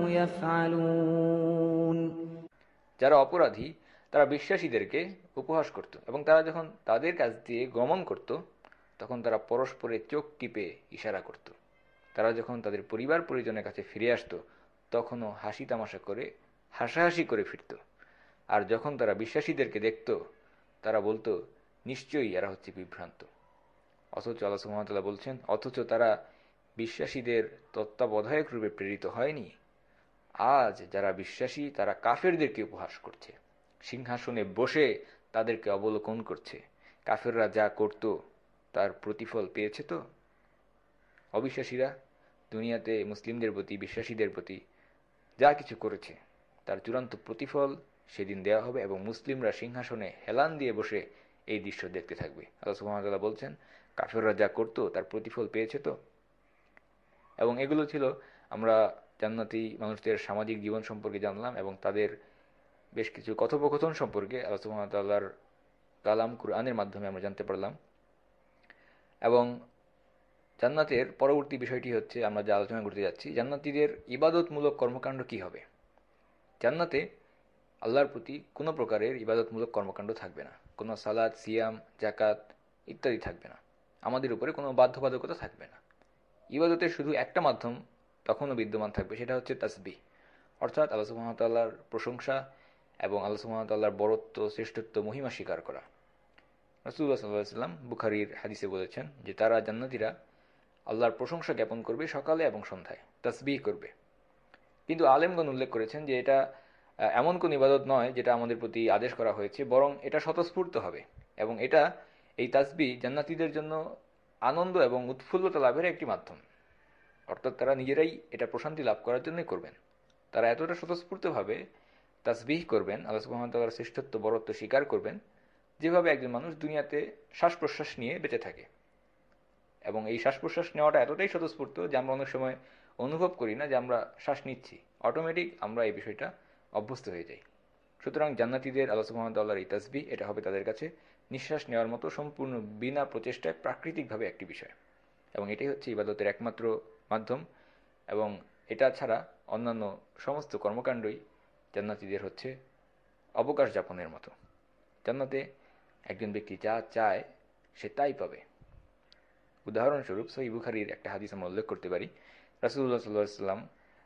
يفعلون যারা অপরাধী তারা বিশ্বাসীদেরকে উপহাস করত এবং তারা যখন তাদের কাছ দিয়ে গমন করত তখন তারা পরস্পরের চোখ টিপে ইশারা করত। তারা যখন তাদের পরিবার পরিজনের কাছে ফিরে আসতো তখনও হাসি তামাশা করে হাসাহাসি করে ফিরত। আর যখন তারা বিশ্বাসীদেরকে দেখত তারা বলতো নিশ্চয়ই এরা হচ্ছে বিভ্রান্ত। অথচ আল্লাহ সুবহানাহু ওয়া তাআলা বলছেন অথচ তারা বিশ্বাসীদের তত্ত্বাবধায়ক রূপে প্রেরিত হয়নি। আজ যারা বিশ্বাসী তারা কাফেরদেরকে উপহাস করছে, সিংহাসনে বসে তাদেরকে অবলোকন করছে। কাফেররা যা করত তার প্রতিফল পেয়েছে তো। অবিশ্বাসীরা দুনিয়াতে মুসলিমদের প্রতি বিশ্বাসীদের প্রতি যা কিছু করেছে তার চূড়ান্ত প্রতিফল সেদিন দেওয়া হবে এবং মুসলিমরা সিংহাসনে হেলান দিয়ে বসে এই দৃশ্য দেখতে থাকবে। আল্লাহ সুবহানাহু ওয়া তাআলা বলছেন কাফেররা যা করত তার প্রতিফল পেয়েছে তো। এবং এগুলো ছিল আমরা জান্নাতি মানুষদের সামাজিক জীবন সম্পর্কে জানলাম এবং তাদের বেশ কিছু কথোপকথন সম্পর্কে আল্লাহ সুবহানাহু ওয়া তাআলার কালাম কুরআনের মাধ্যমে আমরা জানতে পারলাম। এবং জান্নাতের পরবর্তী বিষয়টি হচ্ছে আমরা যা আলোচনা করতে যাচ্ছি জান্নাতীদের ইবাদতমূলক কর্মকাণ্ড কি হবে। জান্নাতে আল্লাহর প্রতি কোনো প্রকারের ইবাদতমূলক কর্মকাণ্ড থাকবে না, কোনো সালাত সিয়াম জাকাত ইত্যাদি থাকবে না, আমাদের উপরে কোনো বাধ্যবাধকতা থাকবে না। ইবাদতের শুধু একটা মাধ্যম তখনও বিদ্যমান থাকবে, সেটা হচ্ছে তাসবিহ, অর্থাৎ আল্লাহ সুবহানাহু ওয়া তাআলার প্রশংসা এবং আল্লাহ সুবহানাহু ওয়া তাআলার বরত্ব শ্রেষ্ঠত্ব মহিমা স্বীকার করা। রাসূলুল্লাহ সাল্লাল্লাহু আলাইহি ওয়াসাল্লাম বুখারীর হাদিসে বলেছেন যে তারা জান্নাতীরা আল্লাহর প্রশংসা জ্ঞাপন করবে সকালে এবং সন্ধ্যায়, তাসবিহ করবে। কিন্তু আলেমগণ উল্লেখ করেছেন যে এটা এমন কোন ইবাদত নয় যেটা আমাদের প্রতি আদেশ করা হয়েছে, বরং এটা স্বতঃস্ফূর্ত হবে এবং এই তাসবিহ জান্নাতীদের জন্য আনন্দ এবং উৎফুল্লতা লাভের একটি মাধ্যম। অর্থাৎ তারা নিজেরাই এটা প্রশান্তি লাভ করার জন্যই করবেন। তারা এতটা স্বতঃস্ফূর্তভাবে তাসবিহ করবেন, আল্লাহ সুবহানাহু ওয়া তাআলার শ্রেষ্ঠত্ব বরত্ব স্বীকার করবেন, যেভাবে একজন মানুষ দুনিয়াতে শ্বাস প্রশ্বাস নিয়ে বেঁচে থাকে। এবং এই শ্বাস প্রশ্বাস নেওয়াটা এতটাই স্বতঃস্ফূর্ত যে আমরা অনেক সময় অনুভব করি না যে আমরা শ্বাস নিচ্ছি, অটোমেটিক আমরা এই বিষয়টা অভ্যস্ত হয়ে যাই। সুতরাং জান্নাতীদের আল্লাহ সুবহানাহু ওয়া তাআলার এই তাসবিহ এটা হবে তাদের কাছে নিঃশ্বাস নেওয়ার মতো সম্পূর্ণ বিনা প্রচেষ্টায় প্রাকৃতিকভাবে একটি বিষয় এবং এটাই হচ্ছে ইবাদতের একমাত্র মাধ্যম। এবং এটা ছাড়া অন্যান্য সমস্ত কর্মকাণ্ডই জান্নাতীদের হচ্ছে অবকাশ যাপনের মতো। জান্নাতে একজন ব্যক্তি যা চায় সে তাই পাবে। উদাহরণস্বরূপ সহিহ বুখারীর একটা হাদিস আমরা উল্লেখ করতে পারি। রাসূলুল্লাহ সাল্লাল্লাহু আলাইহি ওয়াসাল্লাম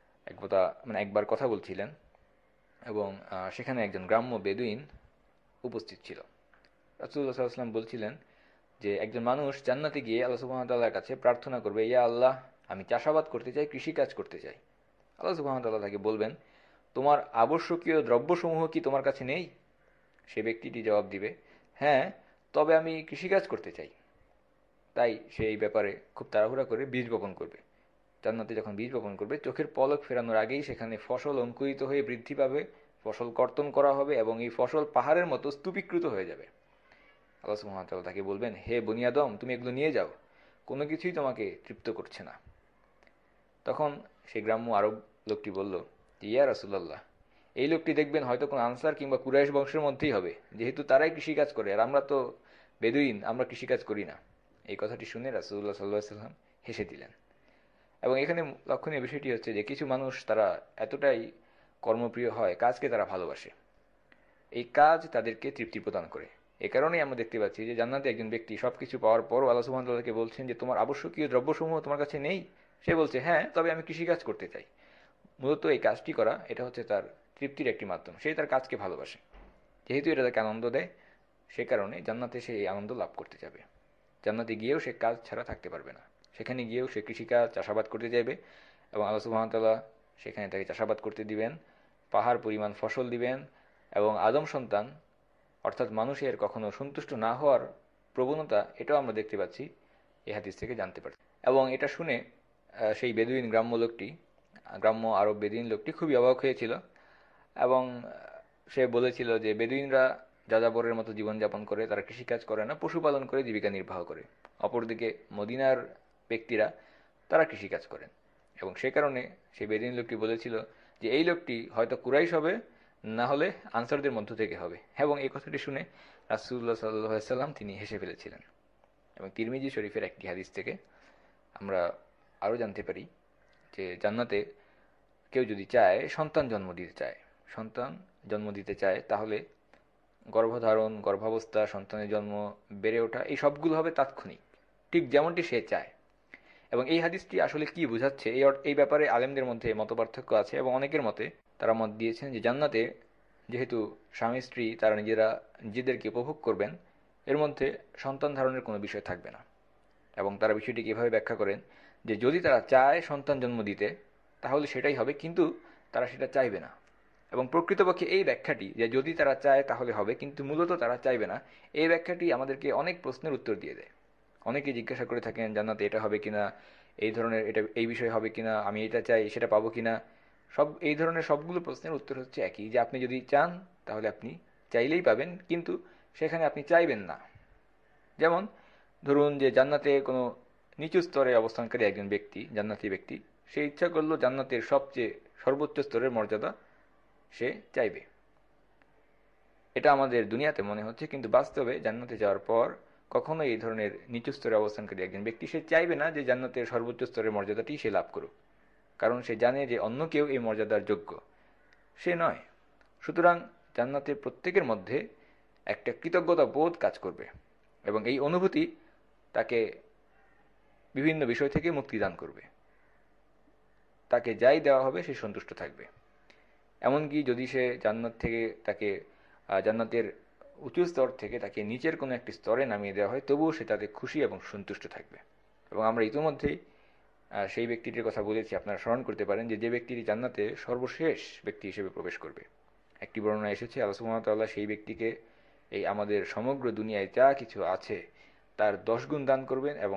একবার কথা বলছিলেন এবং সেখানে একজন গ্রাম্য বেদুইন উপস্থিত ছিল। রাসূলুল্লাহ সাল্লাল্লাহু আলাইহি ওয়াসাল্লাম বলছিলেন যে একজন মানুষ জান্নাতে গিয়ে আল্লাহ সুবহানাহু ওয়া তাআলার কাছে প্রার্থনা করবে, ইয়া আল্লাহ আমি চাষাবাদ করতে চাই, কৃষিকাজ করতে চাই। আল্লাহ সুবহানাহু ওয়া তাআলা তাকে বলবেন তোমার আবশ্যকীয় দ্রব্যসমূহ কি তোমার কাছে নেই? সে ব্যক্তিটি জবাব দিবে হ্যাঁ, তবে আমি কৃষিকাজ করতে চাই। তাই সে এই ব্যাপারে খুব তাড়াহুড়া করে বীজ বপন করবে। জান্নাতে যখন বীজ বপন করবে চোখের পলক ফেরানোর আগেই সেখানে ফসল অঙ্কুরিত হয়ে বৃদ্ধি পাবে, ফসল কর্তন করা হবে এবং এই ফসল পাহাড়ের মতো স্তূপীকৃত হয়ে যাবে। আল্লাহ সুবহানাহু ওয়া তাআলা তাকে বলবেন হে বনি আদম তুমি এগুলো নিয়ে যাও, কোনো কিছুই তোমাকে তৃপ্ত করছে না। তখন সেই গ্রাম্য আরব লোকটি বলল ইয়া রাসূলুল্লাহ, এই লোকটি দেখবেন হয়তো কোনো আনসার কিংবা কুরাইশ বংশের মধ্যেই হবে, যেহেতু তারাই কৃষিকাজ করে আর আমরা তো বেদুইন, আমরা কৃষিকাজ করি না। এই কথাটি শুনে রাসূলুল্লাহ সাল্লাল্লাহু আলাইহি ওয়াসাল্লাম হেসে দিলেন। এবং এখানে লক্ষণীয় বিষয়টি হচ্ছে যে কিছু মানুষ তারা এতটাই কর্মপ্রিয় হয়, কাজকে তারা ভালোবাসে, এই কাজ তাদেরকে তৃপ্তি প্রদান করে। এ কারণেই আমরা দেখতে পাচ্ছি যে জান্নাতে একজন ব্যক্তি সবকিছু পাওয়ার পরও আল্লাহ সুবহানাহু ওয়া তাআলাকে বলছেন যে তোমার আবশ্যকীয় দ্রব্যসমূহ তোমার কাছে নেই। সে বলছে হ্যাঁ, তবে আমি কৃষিকাজ করতে চাই। মূলত এই কাজটি করা এটা হচ্ছে তার তৃপ্তির একটি মাধ্যম, সে তার কাজকে ভালোবাসে। যেহেতু এটা তাকে আনন্দ দেয় সে কারণে জান্নাতে সে এই আনন্দ লাভ করতে যাবে। জান্নাতে গিয়েও সে কাজ ছাড়া থাকতে পারবে না, সেখানে গিয়েও সে কৃষিকাজ চাষাবাদ করতে যাবে এবং আল্লাহ সুবহানাহু ওয়া তাআলা সেখানে তাকে চাষাবাদ করতে দিবেন, পাহাড় পরিমাণ ফসল দিবেন এবং আদম সন্তান অর্থাৎ মানুষের কখনো সন্তুষ্ট না হওয়ার প্রবণতা এটাও আমরা দেখতে পাচ্ছি এই হাদিস থেকে জানতে পারছি। এবং এটা শুনে সেই বেদুইন গ্রাম্য লোকটি গ্রাম্য আরব বেদুইন লোকটি খুবই অবাক হয়েছিল এবং সে বলেছিল যে বেদুইনরা যাযাবরের মতো জীবনযাপন করে, তারা কৃষিকাজ করে না, পশুপালন করে জীবিকা নির্বাহ করে। অপরদিকে মদিনার ব্যক্তিরা তারা কৃষিকাজ করেন এবং সে কারণে সেই বেদুইন লোকটি বলেছিল যে এই লোকটি হয়তো কুরাইশ হবে, না হলে আনসারদের মধ্য থেকে হবে। এবং এই কথাটি শুনে রাসূলুল্লাহ সাল্লাল্লাহু আলাইহি ওয়াসাল্লাম তিনি হেসে ফেলেছিলেন। এবং তিরমিজি শরীফের একটি হাদিস থেকে আমরা আরও জানতে পারি যে জান্নাতে কেউ যদি চায় সন্তান জন্ম দিতে চায় তাহলে গর্ভধারণ, গর্ভাবস্থা, সন্তানের জন্ম, বেড়ে ওঠা, এই সবগুলো হবে তাৎক্ষণিক, ঠিক যেমনটি সে চায়। এবং এই হাদিসটি আসলে কি বোঝাচ্ছে এই ব্যাপারে আলেমদের মধ্যে মতপার্থক্য আছে এবং অনেকের মতে তারা মত দিয়েছেন যে জান্নাতে যেহেতু স্বামী স্ত্রী তারা নিজেদেরকে উপভোগ করবেন, এর মধ্যে সন্তান ধারণের কোনো বিষয় থাকবে না। এবং তারা বিষয়টিকে এভাবে ব্যাখ্যা করেন যে যদি তারা চায় সন্তান জন্ম দিতে তাহলে সেটাই হবে, কিন্তু তারা সেটা চাইবে না। এবং প্রকৃতপক্ষে এই ব্যাখ্যাটি যে যদি তারা চায় তাহলে হবে কিন্তু মূলত তারা চাইবে না, এই ব্যাখ্যাটি আমাদেরকে অনেক প্রশ্নের উত্তর দিয়ে দেয়। অনেকে জিজ্ঞাসা করে থাকেন জান্নাতে এটা হবে কিনা, এই ধরনের এই বিষয় হবে কিনা, আমি এটা চাই সেটা পাবো কিনা। এই ধরনের সবগুলো প্রশ্নের উত্তর হচ্ছে একই, যে আপনি যদি চান তাহলে আপনি চাইলেই পাবেন, কিন্তু সেখানে আপনি চাইবেন না। যেমন ধরুন যে জান্নাতে কোনো নিচু স্তরে অবস্থানকারী একজন ব্যক্তি, জান্নাতি ব্যক্তি, সে ইচ্ছা করলো জান্নাতের সবচেয়ে সর্বোচ্চ স্তরের মর্যাদা সে চাইবে। এটা আমাদের দুনিয়াতে মনে হচ্ছে, কিন্তু বাস্তবে জান্নাতে যাওয়ার পর কখনো এই ধরনের নিচু স্তরে অবস্থানকারী একজন ব্যক্তি সে চাইবে না যে জান্নাতের সর্বোচ্চ স্তরের মর্যাদাটি সে লাভ করুক, কারণ সে জানে যে অন্য কেউ এই মর্যাদার যোগ্য, সে নয়। সুতরাং জান্নাতের প্রত্যেকের মধ্যে একটা কৃতজ্ঞতা বোধ কাজ করবে এবং এই অনুভূতি তাকে বিভিন্ন বিষয় থেকে মুক্তি দান করবে। তাকে যাই দেওয়া হবে সে সন্তুষ্ট থাকবে। এমনকি যদি সে জান্নাতের উঁচু স্তর থেকে তাকে নিচের কোনো একটি স্তরে নামিয়ে দেওয়া হয়, তবুও সে তাতে খুশি এবং সন্তুষ্ট থাকবে। এবং আমরা ইতিমধ্যেই সেই ব্যক্তিটির কথা বলেছি, আপনারা স্মরণ করতে পারেন যে ব্যক্তিটি জান্নাতে সর্বশেষ ব্যক্তি হিসেবে প্রবেশ করবে। একটি বর্ণনা এসেছে আল্লাহ সুবহানাহু ওয়া তাআলা সেই ব্যক্তিকে এই আমাদের সমগ্র দুনিয়ায় যা কিছু আছে তার 10 গুণ দান করবেন এবং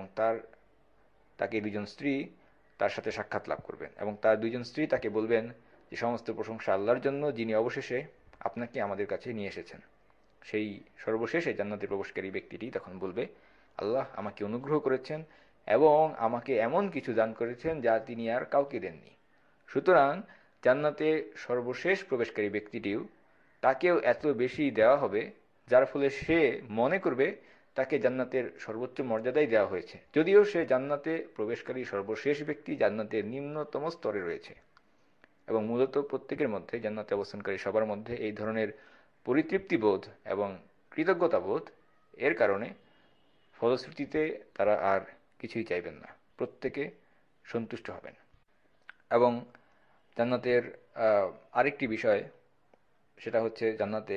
তাকে দুজন স্ত্রী তার সাথে সাক্ষাৎ লাভ করবেন এবং তার দুজন স্ত্রী তাকে বলবেন যে সমস্ত প্রশংসা আল্লাহর জন্য, যিনি অবশেষে আপনাকে আমাদের কাছে নিয়ে এসেছেন। সেই সর্বশেষে জান্নাতে প্রবেশকারী ব্যক্তিটি তখন বলবে, আল্লাহ আমাকে অনুগ্রহ করেছেন এবং আমাকে এমন কিছু দান করেছেন যা তিনি আর কাউকে দেননি। সুতরাং জান্নাতে সর্বশেষ প্রবেশকারী ব্যক্তিটিও তাকেও এত বেশি দেওয়া হবে যার ফলে সে মনে করবে তাকে জান্নাতের সর্বোচ্চ মর্যাদাই দেওয়া হয়েছে, যদিও সে জান্নাতে প্রবেশকারী সর্বশেষ ব্যক্তি জান্নাতের নিম্নতম স্তরে রয়েছে। এবং মূলত প্রত্যেকের মধ্যে, জান্নাতে অবস্থানকারী সবার মধ্যে এই ধরনের পরিতৃপ্তিবোধ এবং কৃতজ্ঞতাবোধ এর কারণে ফলশ্রুতিতে তারা আর কিছুই চাইবেন না, প্রত্যেকে সন্তুষ্ট হবেন। এবং জান্নাতের আরেকটি বিষয়, সেটা হচ্ছে জান্নাতে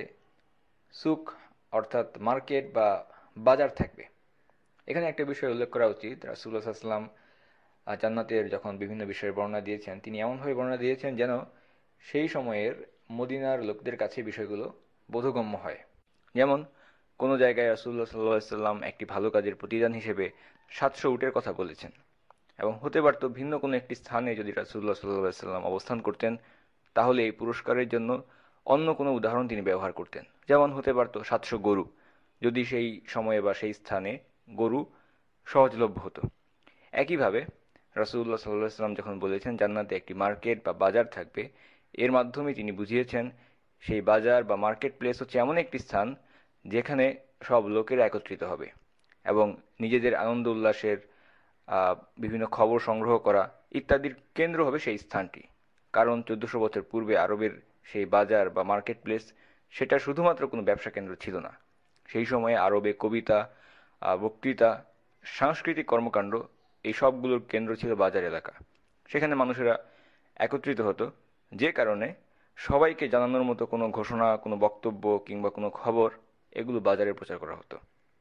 সুক অর্থাৎ মার্কেট বা বাজার থাকবে। এখানে একটা বিষয় উল্লেখ করা উচিত, রাসূলুল্লাহ সাল্লাল্লাহু আলাইহি ওয়াসাল্লাম জান্নাতের যখন বিভিন্ন বিষয়ের বর্ণনা দিয়েছেন, তিনি এমনভাবে বর্ণনা দিয়েছেন যেন সেই সময়ের মদিনার লোকদের কাছে বিষয়গুলো বোধগম্য হয়। যেমন কোনো জায়গায় রাসূলুল্লাহ সাল্লাল্লাহু আলাইহি ওয়াসাল্লাম একটি ভালো কাজের প্রতিদান হিসেবে 700 উটের কথা বলেছেন, এবং হতে পারত ভিন্ন কোনো একটি স্থানে যদি রাসূলুল্লাহ সাল্লাল্লাহু আলাইহি ওয়াসাল্লাম অবস্থান করতেন তাহলে এই পুরস্কারের জন্য অন্য কোনো উদাহরণ তিনি ব্যবহার করতেন। যেমন হতে পারত 700 গরু, যদি সেই সময়ে বা সেই স্থানে গরু সহজলভ্য হতো। একইভাবে রাসূলুল্লাহ সাল্লাল্লাহু আলাইহি ওয়াসাল্লাম যখন বলেছেন জান্নাতে একটি মার্কেট বা বাজার থাকবে, এর মাধ্যমে তিনি বুঝিয়েছেন সেই বাজার বা মার্কেট প্লেস হচ্ছে এমন একটি স্থান যেখানে সব লোকেরা একত্রিত হবে এবং নিজেদের আনন্দ উল্লাসের বিভিন্ন খবর সংগ্রহ করা ইত্যাদির কেন্দ্র হবে সেই স্থানটি। কারণ 1400 বছর পূর্বে আরবের সেই বাজার বা মার্কেট প্লেস সেটা শুধুমাত্র কোনো ব্যবসা কেন্দ্র ছিল না। সেই সময়ে আরবে কবিতা, বক্তৃতা, সাংস্কৃতিক কর্মকাণ্ড এই সবগুলোর কেন্দ্র ছিল বাজার এলাকা। সেখানে মানুষেরা একত্রিত হতো, যে কারণে সবাইকে জানানোর মতো কোনো ঘোষণা, কোনো বক্তব্য কিংবা কোনো খবর এগুলো বাজারে প্রচার করা হতো।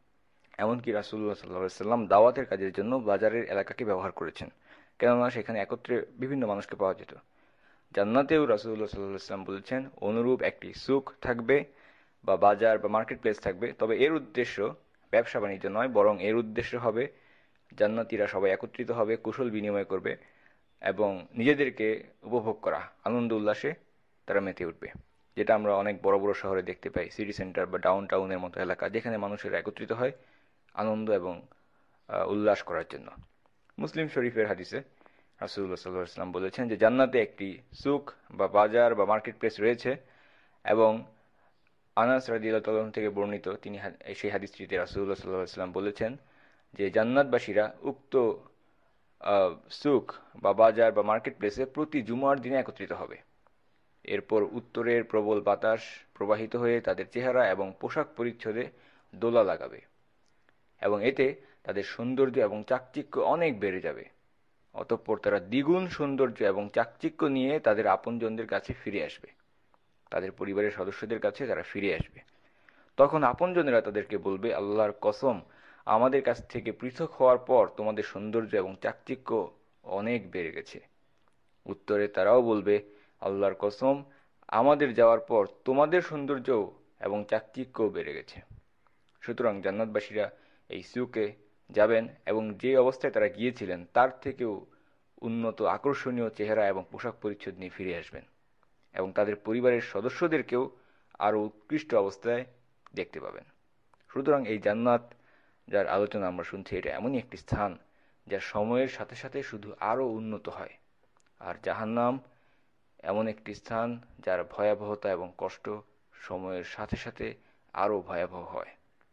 এমনকি রাসূলুল্লাহ সাল্লাল্লাহু আলাইহি ওয়াসাল্লাম দাওয়াতের কাজের জন্য বাজারের এলাকাকে ব্যবহার করেছেন, কেননা সেখানে একত্রে বিভিন্ন মানুষকে পাওয়া যেত। জান্নাতেও রাসূলুল্লাহ সাল্লাল্লাহু আলাইহি ওয়াসাল্লাম বলেছেন অনুরূপ একটি সুক থাকবে বা বাজার বা মার্কেট প্লেস থাকবে, তবে এর উদ্দেশ্য ব্যবসা বাণিজ্য নয়, বরং এর উদ্দেশ্য হবে জান্নাতীরা সবাই একত্রিত হবে, কুশল বিনিময় করবে, এবং নিজেদেরকে উপভোগ করা, আনন্দ উল্লাসে তারা মেতে উঠবে, যেটা আমরা অনেক বড় বড় শহরে দেখতে পাই, সিটি সেন্টার বা ডাউন টাউনের মতো এলাকা, যেখানে মানুষেরা একত্রিত হয় আনন্দ এবং উল্লাস করার জন্য। মুসলিম শরীফের হাদিসে রাসূলুল্লাহ সাল্লাল্লাহু আলাইহি ওয়াসাল্লাম বলেছেন যে জান্নাতে একটি সুক বা বাজার বা মার্কেট প্লেস রয়েছে, এবং আনাস রাদিয়াল্লাহু তাআলা থেকে বর্ণিত, তিনি সেই হাদিসটিতে রাসূলুল্লাহ সাল্লাল্লাহু আলাইহি ওয়াসাল্লাম বলেছেন যে জান্নাতবাসীরা উক্ত সুক বা বাজার বা মার্কেট প্লেসে প্রতি জুমার দিনে একত্রিত হবে। এরপর উত্তরের প্রবল বাতাস প্রবাহিত হয়ে তাদের চেহারা এবং পোশাক পরিচ্ছদে দোলা লাগাবে, এবং এতে তাদের সৌন্দর্য এবং চাকচিক্য অনেক বেড়ে যাবে। অতঃপর তারা দ্বিগুণ সৌন্দর্য এবং চাকচিক্য নিয়ে তাদের আপনজনদের কাছে ফিরে আসবে, তাদের পরিবারের সদস্যদের কাছে তারা ফিরে আসবে। তখন আপনজনেরা তাদেরকে বলবে, আল্লাহর কসম, আমাদের কাছ থেকে পৃথক হওয়ার পর তোমাদের সৌন্দর্য এবং চাকচিক্য অনেক বেড়ে গেছে। উত্তরে তারাও বলবে, আল্লাহর কসম, আমাদের যাওয়ার পর তোমাদের সৌন্দর্য এবং চাকচিক্যও বেড়ে গেছে। সুতরাং জান্নাতবাসীরা এই সুকে যাবেন এবং যে অবস্থায় তারা গিয়েছিলেন তার থেকেও উন্নত আকর্ষণীয় চেহারা এবং পোশাক পরিচ্ছদ নিয়ে ফিরে আসবেন, এবং তাদের পরিবারের সদস্যদেরকেও আরও উৎকৃষ্ট অবস্থায় দেখতে পাবেন। সুতরাং এই জান্নাত যার আলোচনা আমরা শুনছি, এটা এমনই একটি স্থান যা সময়ের সাথে সাথে শুধু আরও উন্নত হয়। আর জাহান্নাম এমন একটি স্থান যার ভয়াবহতা এবং কষ্ট সময়ের সাথে সাথে আরও ভয়াবহ হয়।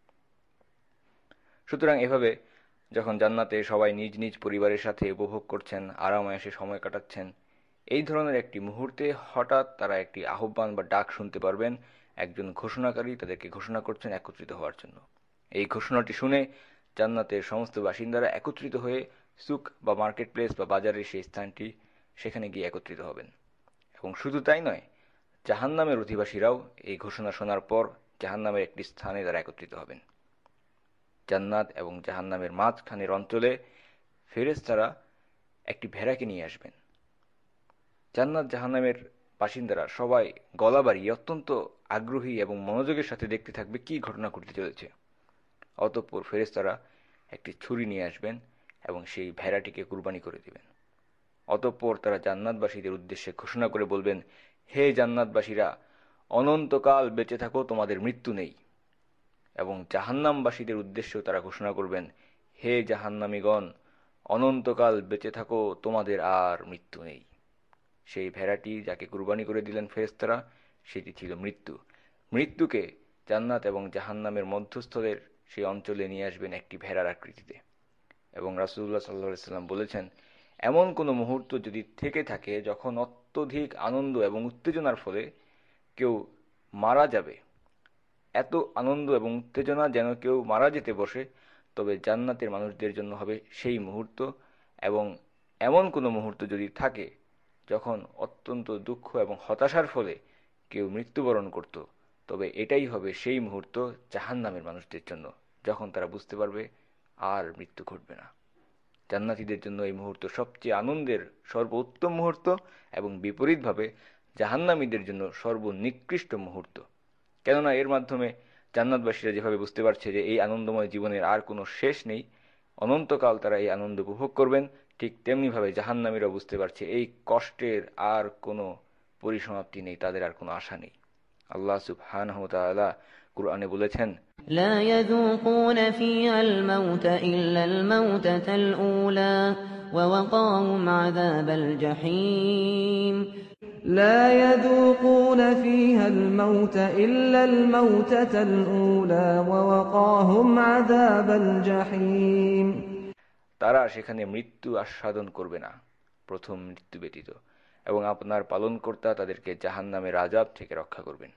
সুতরাং এভাবে যখন জান্নাতে সবাই নিজ নিজ পরিবারের সাথে উপভোগ করছেন, আরাম-আয়েশে সময় কাটাচ্ছেন, এই ধরনের একটি মুহূর্তে হঠাৎ তারা একটি আহ্বান বা ডাক শুনতে পারবেন। একজন ঘোষণাকারী তাদেরকে ঘোষণা করছেন একত্রিত হওয়ার জন্য। এই ঘোষণাটি শুনে জান্নাতের সমস্ত বাসিন্দারা একত্রিত হয়ে সুক বা মার্কেট প্লেস বা বাজারের সেই স্থানটি, সেখানে গিয়ে একত্রিত হবেন। এবং শুধু তাই নয়, জাহান্নামের অধিবাসীরাও এই ঘোষণা শোনার পর জাহান্নামের একটি স্থানে তারা একত্রিত হবেন। জান্নাত এবং জাহান্নামের মাঝখানের অঞ্চলে ফেরেশতারা একটি ভেড়াকে নিয়ে আসবেন। জান্নাত জাহান্নামের বাসিন্দারা সবাই গলা বাড়িয়ে অত্যন্ত আগ্রহী এবং মনোযোগের সাথে দেখতে থাকবে কি ঘটনা ঘটতে চলেছে। অতঃপর ফেরেশতারা একটি ছুরি নিয়ে আসবেন এবং সেই ভেড়াটিকে কুরবানি করে দিবেন। অতঃপর তারা জান্নাতবাসীদের উদ্দেশ্যে ঘোষণা করে বলবেন, হে জান্নাতবাসীরা, অনন্তকাল বেঁচে থাকো, তোমাদের মৃত্যু নেই। এবং জাহান্নামবাসীদের উদ্দেশ্যেও তারা ঘোষণা করবেন, হে জাহান্নামীগণ, অনন্তকাল বেঁচে থাকো, তোমাদের আর মৃত্যু নেই। সেই ভেড়াটি যাকে কুরবানি করে দিলেন ফেরেশতারা, সেটি ছিল মৃত্যু। মৃত্যুকে জান্নাত এবং জাহান্নামের মধ্যস্থলের সেই অঞ্চলে নিয়ে আসবেন একটি ভেড়ার আকৃতিতে। এবং রাসূলুল্লাহ সাল্লাল্লাহু আলাইহি ওয়াসাল্লাম বলেছেন, এমন কোনো মুহূর্ত যদি থেকে থাকে যখন অত্যধিক আনন্দ এবং উত্তেজনার ফলে কেউ মারা যাবে, এত আনন্দ এবং উত্তেজনা যেন কেউ মারা যেতে বসে, তবে জান্নাতের মানুষদের জন্য হবে সেই মুহূর্ত। এবং এমন কোনো মুহূর্ত যদি থাকে যখন অত্যন্ত দুঃখ এবং হতাশার ফলে কেউ মৃত্যুবরণ করত, তবে এটাই হবে সেই মুহূর্ত জাহান্নামের মানুষদের জন্য, যখন তারা বুঝতে পারবে আর মৃত্যু ঘটবে না। জান্নাতীদের জন্য এই মুহূর্ত সবচেয়ে আনন্দের সর্বোত্তম মুহূর্ত, এবং বিপরীতভাবে জাহান্নামীদের জন্য সর্বনিকৃষ্ট মুহূর্ত। কেননা এর মাধ্যমে জান্নাতবাসীরা যেভাবে বুঝতে পারছে যে এই আনন্দময় জীবনের আর কোনো শেষ নেই, অনন্তকাল তারা এই আনন্দ উপভোগ করবেন, ঠিক তেমনিভাবে জাহান্নামীরা বুঝতে পারছে এই কষ্টের আর কোনো পরিসমাপ্তি নেই, তাদের আর কোনো আশা নেই। আল্লাহ সুবহানাহু ওয়া তাআলা কুরআনে বলেছেন, لا يذوقون فيها الموت إلا الموتة الأولى ووقاهم عذاب الجحيم لا يذوقون فيها الموت إلا الموتة الأولى ووقاهم عذاب الجحيم তারা সেখানে মৃত্যু আস্বাদন করবে না, প্রথম মৃত্যু ব্যতীত, এবং আপনার পালনকর্তা তাদেরকে জাহান্নামের আযাব থেকে রক্ষা করবেন।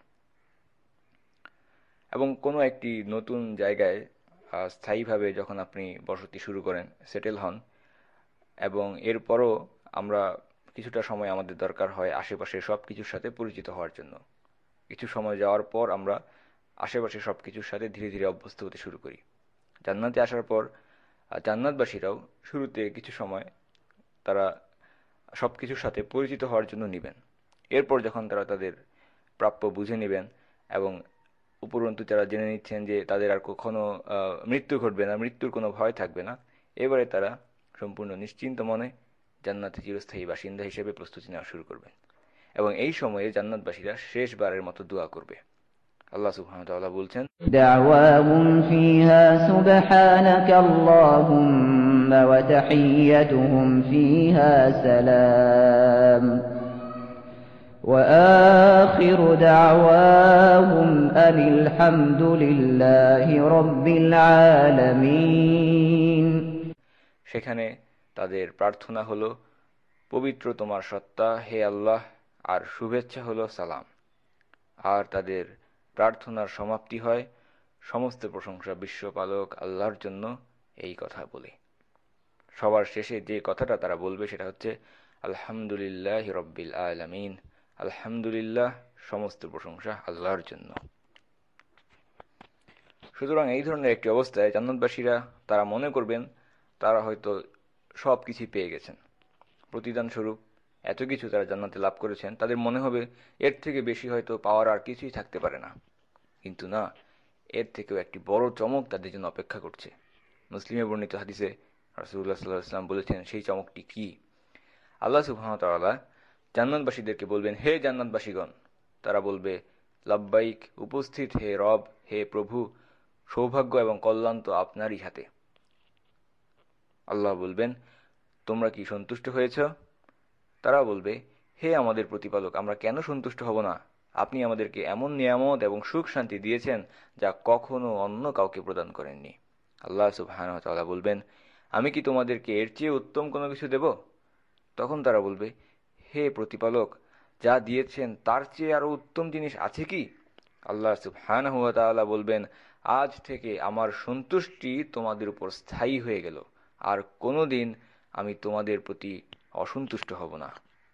এবং কোনো একটি নতুন জায়গায় স্থায়ীভাবে যখন আপনি বসতি শুরু করেন, সেটেল হন, এবং এরপরও আমরা কিছুটা সময় আমাদের দরকার হয় আশেপাশের সব কিছুর সাথে পরিচিত হওয়ার জন্য। কিছু সময় যাওয়ার পর আমরা আশেপাশের সব কিছুর সাথে ধীরে ধীরে অভ্যস্ত হতে শুরু করি। জান্নাতে আসার পর জান্নাতবাসীরাও শুরুতে কিছু সময় তারা সব কিছুর সাথে পরিচিত হওয়ার জন্য নেবেন। এরপর যখন তারা তাদের প্রাপ্য বুঝে নেবেন এবং উপরন্তু তারা জেনে নিচ্ছেন যে তাদের আর কখনো মৃত্যু ঘটবে না, মৃত্যুর কোনো ভয় থাকবে না, এবারে তারা সম্পূর্ণ নিশ্চিন্ত মনে জান্নাতে চিরস্থায়ী বাসিন্দা হিসেবে প্রস্তুতি নেওয়া শুরু করবেন এবং এই সময়ে জান্নাতবাসীরা শেষবারের মতো দোয়া করবে। আল্লাহ সুবহানাহু ওয়া তাআলা বলছেন, দাওয়াহুম ফিহা সুবহানাকা আল্লাহুম্মা ওয়া তাহিয়্যুহুম ফিহা সালাম ওয়া আখিরু দাওয়াহুম আনিল হামদুলিল্লাহি রাব্বিল আলামিন। সেখানে তাদের প্রার্থনা হলো, পবিত্র তোমার সত্তা হে আল্লাহ, আর শুভেচ্ছা হলো সালাম। আর তাদের প্রার্থনার সমাপ্তি হয়, সমস্ত প্রশংসা বিশ্বপালক আল্লাহর জন্য, এই কথা বলে। সবার শেষে যে কথাটা তারা বলবে সেটা হচ্ছে আলহামদুলিল্লাহ রব্বিল আলামিন, আলহামদুলিল্লাহ, সমস্ত প্রশংসা আল্লাহর জন্য। সুতরাং এই ধরনের একটি অবস্থায় জান্নাতবাসীরা তারা মনে করবেন তারা হয়তো সব কিছু পেয়ে গেছেন, প্রতিদান স্বরূপ এত কিছু তারা জান্নাতে লাভ করেছেন, তাদের মনে হবে এর থেকে বেশি হয়তো পাওয়ার আর কিছুই থাকতে পারে না। কিন্তু না, এর থেকেও একটি বড় চমক তাদের জন্য অপেক্ষা করছে। মুসলিমে বর্ণিত হাদিসে রাসূলুল্লাহ সাল্লাল্লাহু আলাইহি ওয়াসাল্লাম বলেছেন, সেই চমকটি কি? আল্লাহ সুবহানাহু ওয়া তাআলা জান্নাতবাসীদেরকে বলবেন, হে জান্নাতবাসীগণ। তারা বলবে, লাব্বাইক, উপস্থিত হে রব, হে প্রভু, সৌভাগ্য এবং কল্যাণ তো আপনারই হাতে। আল্লাহ বলবেন, তোমরা কি সন্তুষ্ট হয়েছ? তারা বলবে, হে আমাদের প্রতিপালক, আমরা কেন সন্তুষ্ট হব না? আপনি আমাদেরকে এমন নিয়ামত এবং সুখ শান্তি দিয়েছেন যা কখনো অন্য কাউকে প্রদান করেননি। আল্লাহ সুবহানাহু ওয়া তাআলা বলবেন, আমি কি তোমাদেরকে এর চেয়ে উত্তম কোনো কিছু দেব? তখন তারা বলবে, হে প্রতিপালক, যা দিয়েছেন তার চেয়ে আরো উত্তম জিনিস আছে কি? আল্লাহ সুবহানাহু ওয়া তাআলা বলবেন, আজ থেকে আমার সন্তুষ্টি তোমাদের উপর স্থায়ী হয়ে গেল, আর কোনোদিন আমি তোমাদের প্রতি অসন্তুষ্ট হব না।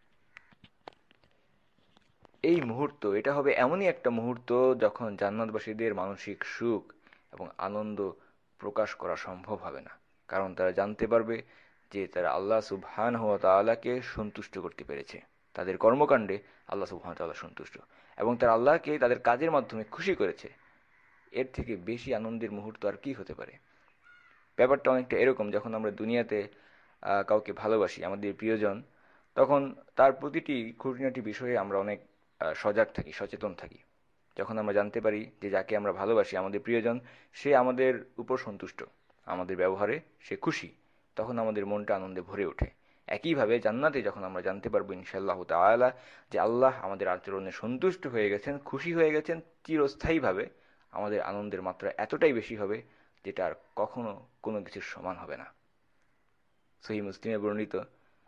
এই মুহূর্ত, এটা হবে এমনই একটা মুহূর্ত যখন জান্নাতবাসীদের মানসিক সুখ এবং আনন্দ প্রকাশ করা সম্ভব হবে না, কারণ তারা জানতে পারবে যে তারা আল্লাহ সুবহানাহু ওয়া তাআলাকে সন্তুষ্ট করতে পেরেছে। তাদের কর্মকাণ্ডে আল্লাহ সুবহানাহু ওয়া তাআলা সন্তুষ্ট এবং তারা আল্লাহকে তাদের কাজের মাধ্যমে খুশি করেছে। এর থেকে বেশি আনন্দের মুহূর্ত আর কি হতে পারে? ব্যাপারটা অনেকটা এরকম, যখন আমরা দুনিয়াতে কাউকে ভালোবাসি, আমাদের প্রিয়জন, তখন তার প্রতিটি খুঁটিনাটি বিষয়ে আমরা অনেক সজাগ থাকি, সচেতন থাকি। যখন আমরা জানতে পারি যে যাকে আমরা ভালোবাসি, আমাদের প্রিয়জন, সে আমাদের উপর সন্তুষ্ট, আমাদের ব্যবহারে সে খুশি, তখন আমাদের মনটা আনন্দে ভরে ওঠে। একইভাবে জান্নাতে যখন আমরা জানতে পারবো ইনশাআল্লাহ তাআলা যে আল্লাহ আমাদের আচরণে সন্তুষ্ট হয়ে গেছেন, খুশি হয়ে গেছেন চিরস্থায়ীভাবে, আমাদের আনন্দের মাত্রা এতটাই বেশি হবে যেটা আর কখনো কোনো কিছুর সমান হবে না। সহিহ মুসলিমে বর্ণিত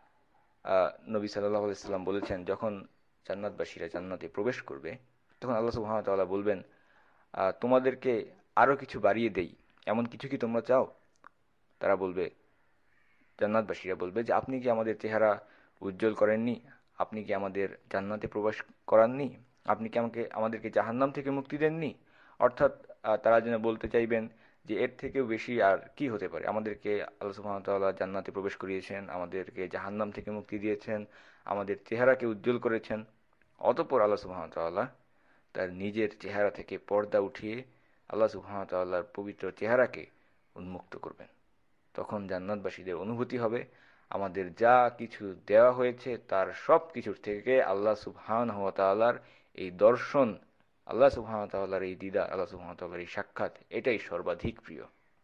নবী সাল্লাল্লাহু আলাইহি ওয়াসাল্লাম বলেছেন, যখন জান্নাতবাসীরা জান্নাতে প্রবেশ করবে তখন আল্লাহ সুবহানাহু ওয়া তাআলা বলবেন, তোমাদেরকে আরো কিছু বাড়িয়ে দেই, এমন কিছু কি তোমরা চাও? তারা বলবে, জান্নাতবাসীরা বলবে যে আপনি কি আমাদের চেহারা উজ্জ্বল করেননি? আপনি কি আমাদের জান্নাতে প্রবেশ করাননি? আপনি কি আমাদেরকে জাহান্নাম থেকে মুক্তি দেননি? অর্থাৎ তারা যেন বলতে চাইবেন যে এর থেকেও বেশি আর কি হতে পারে? আমাদেরকে আল্লাহ সুবহানাহু ওয়া তাআলা জান্নাতে প্রবেশ করিয়েছেন, আমাদেরকে জাহান্নাম থেকে মুক্তি দিয়েছেন, আমাদের চেহারাকে উজ্জ্বল করেছেন। অতঃপর আল্লাহ সুবহানাহু ওয়া তাআলা তার নিজের চেহারা থেকে পর্দা উঠিয়ে আল্লাহ সুবহানাহু ওয়া তাআলার পবিত্র চেহারাকে উন্মুক্ত করবেন। তখন জান্নাতবাসীদের অনুভূতি হবে, আমাদের যা কিছু দেওয়া হয়েছে তার সব কিছুর থেকে আল্লাহ সুবহানাহু ওয়া তাআলার এই দর্শন, আল্লাহ সুবহানাহু ওয়া তাআলার এই দিদার, আল্লাহ সুবহানাহু ওয়া তাআলার এই সাক্ষাৎ, এটাই সর্বাধিক প্রিয়।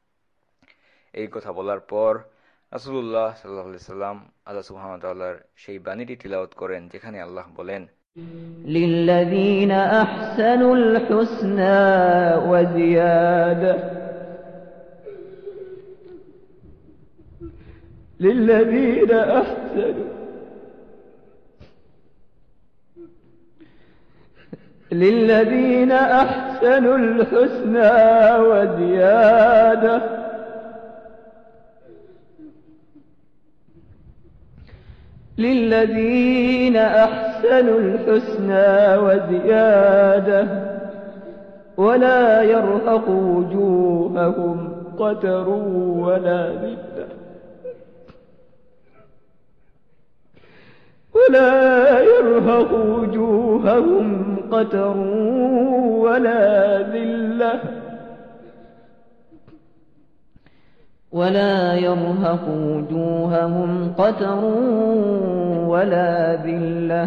এই কথা বলার পর রাসূলুল্লাহ সাল্লাল্লাহু আলাইহি সাল্লাম আল্লাহ সুবহানাহু ওয়া তাআলার সেই বাণীটি তিলাওয়াত করেন যেখানে আল্লাহ বলেন, লিল্লাযীনা আহসানুল হুসনা ওয়া জিয়াদা লিল্লাযীনা আহসানু للذين أحسنوا الحسنى وزيادة للذين أحسنوا الحسنى وزيادة ولا يرهق وجوههم قتر ولا ذلة ولا يرهق وجوههم قتر ولا ذلة ولا يرهق وجوههم قتر ولا ذلة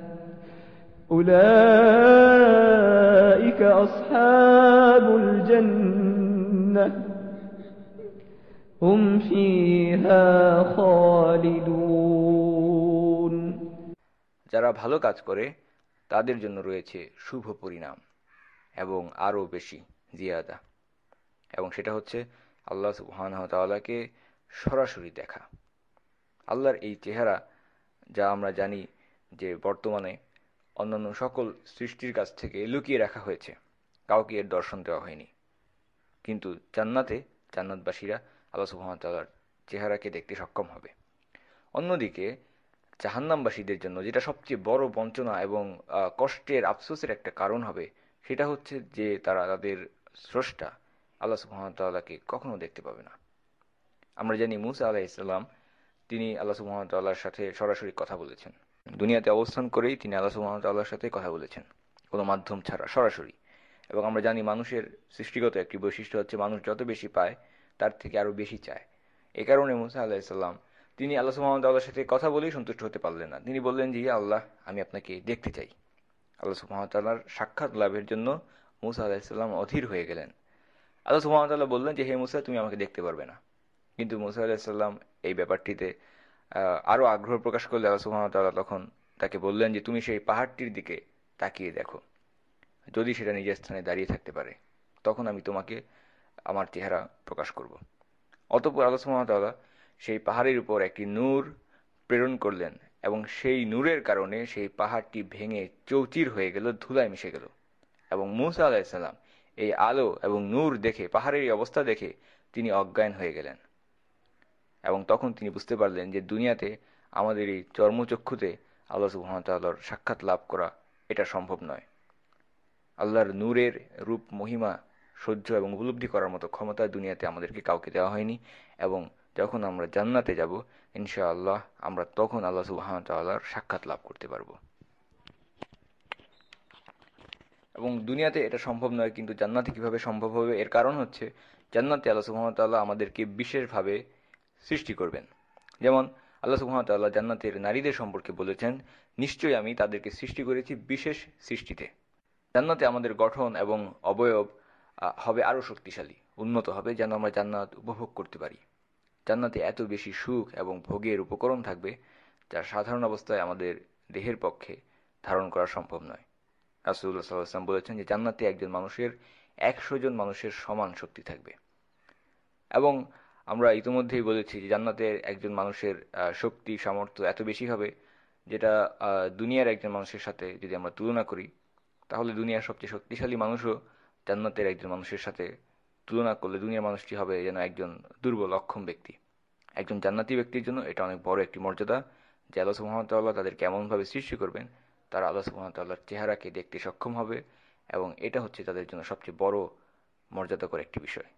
أولئك أصحاب الجنة هم فيها خالدون। যারা ভালো কাজ করে তাদের জন্য রয়েছে শুভ পরিণাম এবং আরও বেশি জিয়াদা, এবং সেটা হচ্ছে আল্লাহ সুবহানাহু ওয়া তাআলাকে সরাসরি দেখা। আল্লাহর এই চেহারা, যা আমরা জানি যে বর্তমানে অন্যান্য সকল সৃষ্টির কাছ থেকে লুকিয়ে রাখা হয়েছে, কাউকে এর দর্শন দেওয়া হয়নি, কিন্তু জান্নাতবাসীরা আল্লাহ সুবহানাহু ওয়া তাআলার চেহারাকে দেখতে সক্ষম হবে। অন্যদিকে জাহান্নামবাসীদের জন্য যেটা সবচেয়ে বড় বঞ্চনা এবং কষ্টের আফসোসের একটা কারণ হবে, সেটা হচ্ছে যে তারা তাদের স্রষ্টা আল্লাহ সুবহানাহু ওয়া তাআলাকে কখনো দেখতে পাবে না। আমরা জানি মূসা আলাইহিস সালাম তিনি আল্লাহ সুবহানাহু ওয়া তাআলার সাথে সরাসরি কথা বলেছেন। দুনিয়াতে অবস্থান করেই তিনি আল্লাহ সুবহানাহু ওয়া তাআলার সাথে কথা বলেছেন, কোনো মাধ্যম ছাড়া, সরাসরি। এবং আমরা জানি মানুষের সৃষ্টিগত একটি বৈশিষ্ট্য হচ্ছে মানুষ যত বেশি পায় তার থেকে আরও বেশি চায়। এ কারণে মূসা আলাইহিস সালাম তিনি আল্লাহ সুবহানাহু ওয়া তাআলার সাথে কথা বলেই সন্তুষ্ট হতে পারলেন না। তিনি বললেন যে, ইয়া আল্লাহ, আমি আপনাকে দেখতে চাই। আল্লাহ সুবহানাহু ওয়া তাআলার সাক্ষাৎ লাভের জন্য মূসা আলাইহিস সালাম অধীর হয়ে গেলেন। আল্লাহ সুবহানাহু ওয়া তাআলা বললেন যে, হে মূসা, তুমি আমাকে দেখতে পারবে না। কিন্তু মূসা আলাইহিস সালাম এই ব্যাপারটিতে আরও আগ্রহ প্রকাশ করলে আল্লাহ সুবহানাহু ওয়া তাআলা তখন তাকে বললেন যে, তুমি সেই পাহাড়টির দিকে তাকিয়ে দেখো, যদি সেটা নিজের স্থানে দাঁড়িয়ে থাকতে পারে তখন আমি তোমাকে আমার চেহারা প্রকাশ করব। অতঃপর আল্লাহ সুবহানাহু ওয়া তাআলা সেই পাহাড়ের উপর একটি নূর প্রেরণ করলেন, এবং সেই নূরের কারণে সেই পাহাড়টি ভেঙে চৌচির হয়ে গেল, ধুলায় মিশে গেল। এবং মূসা আলাইহিস সালাম এই আলো এবং নূর দেখে, পাহাড়ের এই অবস্থা দেখে তিনি অজ্ঞান হয়ে গেলেন, এবং তখন তিনি বুঝতে পারলেন যে দুনিয়াতে আমাদের এই চর্মচক্ষুতে আল্লাহ সুবহানাহু ওয়া তাআলার সাক্ষাৎ লাভ করা এটা সম্ভব নয়। আল্লাহর নূরের রূপ মহিমা সহ্য এবং উপলব্ধি করার মতো ক্ষমতা দুনিয়াতে আমাদেরকে কাউকে দেওয়া হয়নি। এবং যখন আমরা জান্নাতে যাব ইনশাআল্লাহ, আমরা তখন আল্লাহ সুবহানাহু ওয়া তাআলার সাক্ষাৎ লাভ করতে পারব। এবং দুনিয়াতে এটা সম্ভব নয়, কিন্তু জান্নাতে কিভাবে সম্ভব হবে? এর কারণ হচ্ছে জান্নাতে আল্লাহ সুবহানাহু ওয়া তাআলা আমাদেরকে বিশেষভাবে সৃষ্টি করবেন। যেমন আল্লাহ সুবহানাহু ওয়া তাআলা জান্নাতের নারীদের সম্পর্কে বলেছেন, নিশ্চয়ই আমি তাদেরকে সৃষ্টি করেছি বিশেষ সৃষ্টিতে। জান্নাতে আমাদের গঠন এবং অবয়ব হবে আরও শক্তিশালী, উন্নত হবে, যেন আমরা জান্নাত উপভোগ করতে পারি। জান্নাতে এত বেশি সুখ এবং ভোগের উপকরণ থাকবে যা সাধারণ অবস্থায় আমাদের দেহের পক্ষে ধারণ করা সম্ভব নয়। রাসূলুল্লাহ সাল্লাল্লাহু আলাইহি ওয়াসাল্লাম বলেছেন যে জান্নাতে একজন মানুষের 100 জন মানুষের সমান শক্তি থাকবে। এবং আমরা ইতিমধ্যেই বলেছি যে জান্নাতের একজন মানুষের শক্তি সামর্থ্য এত বেশি হবে, যেটা দুনিয়ার একজন মানুষের সাথে যদি আমরা তুলনা করি, তাহলে দুনিয়ার সবচেয়ে শক্তিশালী মানুষও জান্নাতের একজন মানুষের সাথে তুলনা করলে দুনিয়ার মানুষটি হবে যেন একজন দুর্বল অক্ষম ব্যক্তি। একজন জান্নাতি ব্যক্তির জন্য এটা অনেক বড় একটি মর্যাদা যে আল্লাহ সুবহানাহু ওয়া তাআলা তাদের কেমনভাবে সৃষ্টি করবেন, তারা আল্লাহ সুবহানাহু ওয়া তাআলার চেহারাকে দেখতে সক্ষম হবে, এবং এটা হচ্ছে তাদের জন্য সবচেয়ে বড় মর্যাদাকর একটি বিষয়।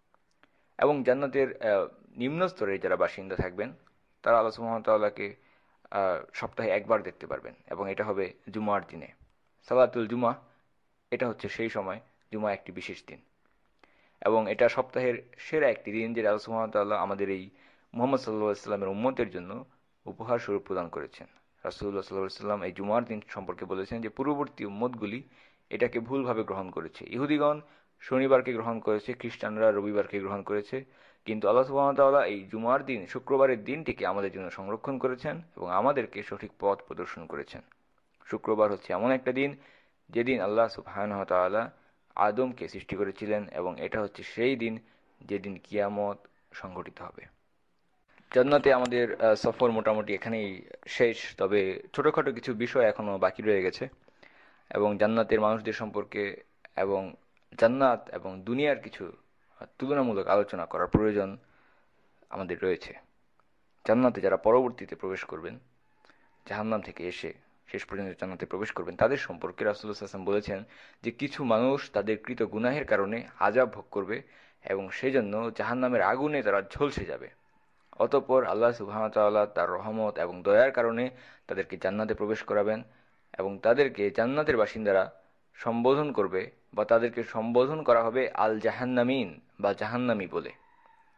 এবং জান্নাতের নিম্ন স্তরে যারা বাসিন্দা থাকবেন তারা আল্লাহ সুবহানাহু ওয়া তাআলাকে সপ্তাহে একবার দেখতে পারবেন, এবং এটা হবে জুমার দিনে। সালাতুল জুমা, এটা হচ্ছে সেই সময়, জুমা একটি বিশেষ দিন, এবং এটা সপ্তাহের সেরা একটি দিন যেটা আল্লাহ সুবহানাহু ওয়া তাআলা আমাদের এই মুহাম্মদ সাল্লাল্লাহু আলাইহি ওয়াসাল্লামের উম্মতের জন্য উপহার স্বরূপ প্রদান করেছেন। রাসূলুল্লাহ সাল্লাল্লাহু আলাইহি ওয়াসাল্লাম এই জুমার দিন সম্পর্কে বলেছেন যে পূর্ববর্তী উম্মতগুলি এটাকে ভুলভাবে গ্রহণ করেছে। ইহুদিগণ শনিবারকে গ্রহণ করেছে, খ্রিস্টানরা রবিবারকে গ্রহণ করেছে, কিন্তু আল্লাহ সুবহানাহু ওয়া তাআলা এই জুমার দিন, শুক্রবারের দিনটিকে আমাদের জন্য সংরক্ষণ করেছেন এবং আমাদেরকে সঠিক পথ প্রদর্শন করেছেন। শুক্রবার হচ্ছে এমন একটা দিন যেদিন আল্লাহ সুবহানাহু ওয়া তাআলা আদমকে সৃষ্টি করেছিলেন, এবং এটা হচ্ছে সেই দিন যেদিন কিয়ামত সংঘটিত হবে। জান্নাতে আমাদের সফর মোটামুটি এখানেই শেষ, তবে ছোটখাটো কিছু বিষয় এখনো বাকি রয়ে গেছে, এবং জান্নাতের মানুষদের সম্পর্কে এবং জান্নাত এবং দুনিয়ার কিছু তুলনামূলক আলোচনা করার প্রয়োজন আমাদের রয়েছে। জান্নাতে যারা পরবর্তীতে প্রবেশ করবেন, জাহান্নাম থেকে এসে শেষ পর্যন্ত জান্নাতে প্রবেশ করবেন, তাদের সম্পর্কে রাসূলুল্লাহ সাল্লাল্লাহু আলাইহি ওয়াসাল্লাম বলেছেন যে কিছু মানুষ তাদের কৃত গুনাহের কারণে আযাব ভোগ করবে, এবং সেজন্য জাহান্নামের আগুনে তারা ঝলসে যাবে। অতঃপর আল্লাহ সুবহানাহু ওয়া তাআলা তার রহমত এবং দয়ার কারণে তাদেরকে জান্নাতে প্রবেশ করাবেন, এবং তাদেরকে জান্নাতের বাসিন্দারা সম্বোধন করবে, বা তাদেরকে সম্বোধন করা হবে আল জাহান্নামিন বা জাহান্নামী বলে।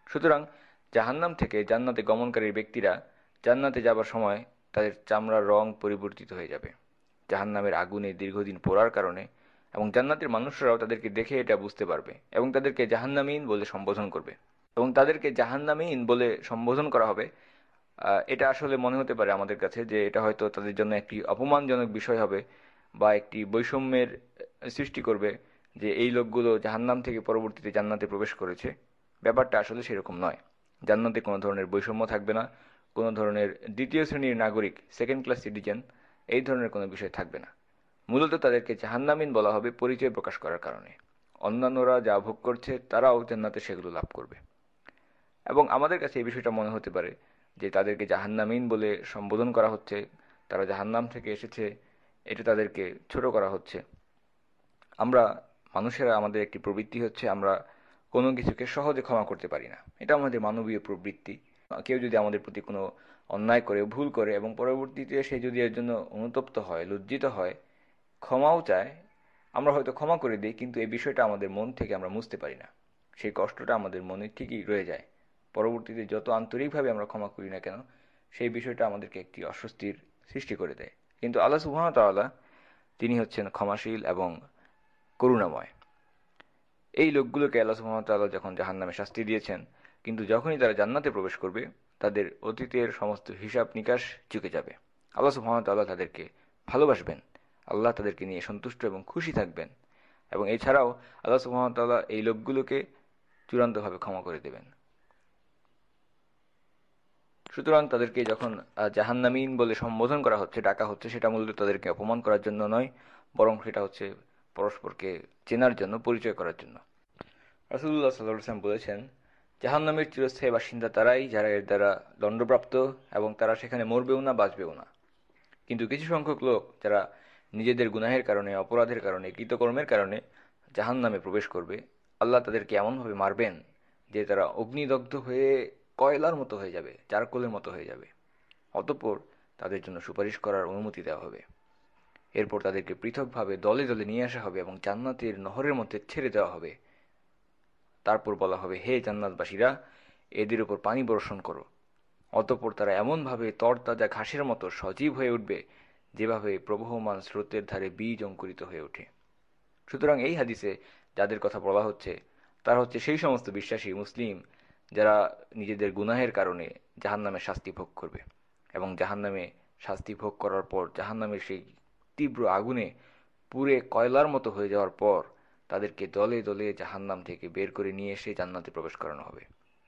সুতরাং জাহান্নাম থেকে জান্নাতে গমনকারী ব্যক্তিরা জান্নাতে যাবার সময় তাদের চামড়ার রং পরিবর্তিত হয়ে যাবে জাহান্নামের আগুনে দীর্ঘদিন পোড়ার কারণে, এবং জান্নাতের মানুষরাও তাদেরকে দেখে এটা বুঝতে পারবে এবং তাদেরকে জাহান্নামীন বলে সম্বোধন করবে। এবং তাদেরকে জাহান্নামীন বলে সম্বোধন করা হবে, এটা আসলে মনে হতে পারে আমাদের কাছে যে এটা হয়তো তাদের জন্য একটি অপমানজনক বিষয় হবে বা একটি বৈষম্যের সৃষ্টি করবে যে এই লোকগুলো জাহান্নাম থেকে পরবর্তীতে জান্নাতে প্রবেশ করেছে। ব্যাপারটা আসলে সেরকম নয়। জান্নাতে কোনো ধরনের বৈষম্য থাকবে না, কোনো ধরনের দ্বিতীয় শ্রেণীর নাগরিক, সেকেন্ড ক্লাস সিটিজেন, এই ধরনের কোনো বিষয় থাকবে না। মূলত তাদেরকে জাহান্নামীন বলা হবে পরিচয় প্রকাশ করার কারণে। অন্যান্যরা যা ভোগ করছে তারাও জান্নাতে সেগুলো লাভ করবে। এবং আমাদের কাছে এই বিষয়টা মনে হতে পারে যে তাদেরকে জাহান্নামীন বলে সম্বোধন করা হচ্ছে, তারা জাহান্নাম থেকে এসেছে, এটা তাদেরকে ছোট করা হচ্ছে। আমরা মানুষেরা আমাদের একটি প্রবৃত্তি হচ্ছে আমরা কোনো কিছুকে সহজে ক্ষমা করতে পারি না। এটা আমাদের মানবীয় প্রবৃত্তি। কেউ যদি আমাদের প্রতি কোনো অন্যায় করে, ভুল করে এবং পরবর্তীতে সে যদি এর জন্য অনুতপ্ত হয়, লজ্জিত হয়, ক্ষমাও চায়, আমরা হয়তো ক্ষমা করে দিই, কিন্তু এই বিষয়টা আমাদের মন থেকে আমরা মুছতে পারি না। সেই কষ্টটা আমাদের মনে ঠিকই রয়ে যায়। পরবর্তীতে যত আন্তরিকভাবে আমরা ক্ষমা করি না কেন, সেই বিষয়টা আমাদেরকে একটি অস্বস্তির সৃষ্টি করে দেয়। কিন্তু আল্লাহ সুবহানাহু ওয়া তাআলা তিনি হচ্ছেন ক্ষমাশীল এবং করুণাময়। এই লোকগুলোকে আল্লাহ সুবহানাহু ওয়া তাআলা যখন জাহান্নামে শাস্তি দিয়েছেন, কিন্তু যখনই তারা জান্নাতে প্রবেশ করবে তাদের অতীতের সমস্ত হিসাব নিকাশ চুকে যাবে। আল্লাহ সুবহানাহু ওয়া তাআলা তাদেরকে ভালোবাসবেন, আল্লাহ তাদেরকে নিয়ে সন্তুষ্ট এবং খুশি থাকবেন, এবং এছাড়াও আল্লাহ সুবহানাহু ওয়া তাআলা এই লোকগুলোকে চূড়ান্তভাবে ক্ষমা করে দেবেন। সুতরাং তাদেরকে যখন জাহান্নামীন বলে সম্বোধন করা হচ্ছে, ডাকা হচ্ছে, সেটা মূলত তাদেরকে অপমান করার জন্য নয়, বরং সেটা হচ্ছে পরস্পরকে চেনার জন্য, পরিচয় করার জন্য। রাসূলুল্লাহ সাল্লাল্লাহু আলাইহি ওয়াসাল্লাম বলেছেন, জাহান্নামের চিরস্থায়ী বাসিন্দা তারাই যারা এর দ্বারা দণ্ডপ্রাপ্ত এবং তারা সেখানে মরবেও না, বাঁচবেও না। কিন্তু কিছু সংখ্যক লোক যারা নিজেদের গুনাহের কারণে, অপরাধের কারণে, কৃতকর্মের কারণে জাহান্নামে প্রবেশ করবে, আল্লাহ তাদেরকে এমনভাবে মারবেন যে তারা অগ্নিদগ্ধ হয়ে কয়লার মতো হয়ে যাবে, চারকোলের মতো হয়ে যাবে। অতঃপর তাদের জন্য সুপারিশ করার অনুমতি দেওয়া হবে। এরপর তাদেরকে পৃথকভাবে দলে দলে নিয়ে আসা হবে এবং জান্নাতের নহরের মধ্যে ছেড়ে দেওয়া হবে। তারপর বলা হবে, হে জান্নাতবাসীরা, এদের উপর পানি বর্ষণ করো। অতঃপর তারা এমনভাবে তরতাজা ঘাসের মতো সজীব হয়ে উঠবে যেভাবে প্রবহমান স্রোতের ধারে বীজ অঙ্কুরিত হয়ে ওঠে। সুতরাং এই হাদিসে যাদের কথা বলা হচ্ছে তারা হচ্ছে সেই সমস্ত বিশ্বাসী মুসলিম যারা নিজেদের গুনাহের কারণে জাহান্নামে শাস্তি ভোগ করবে, এবং জাহান্নামে শাস্তি ভোগ করার পর জাহান্নামের সেই তীব্র আগুনে পুড়ে কয়লার মতো হয়ে যাওয়ার পর তাদেরকে দলে দলে জাহান্নাম থেকে বের করে নিয়ে এসে জান্নাতে প্রবেশ করানো হবে।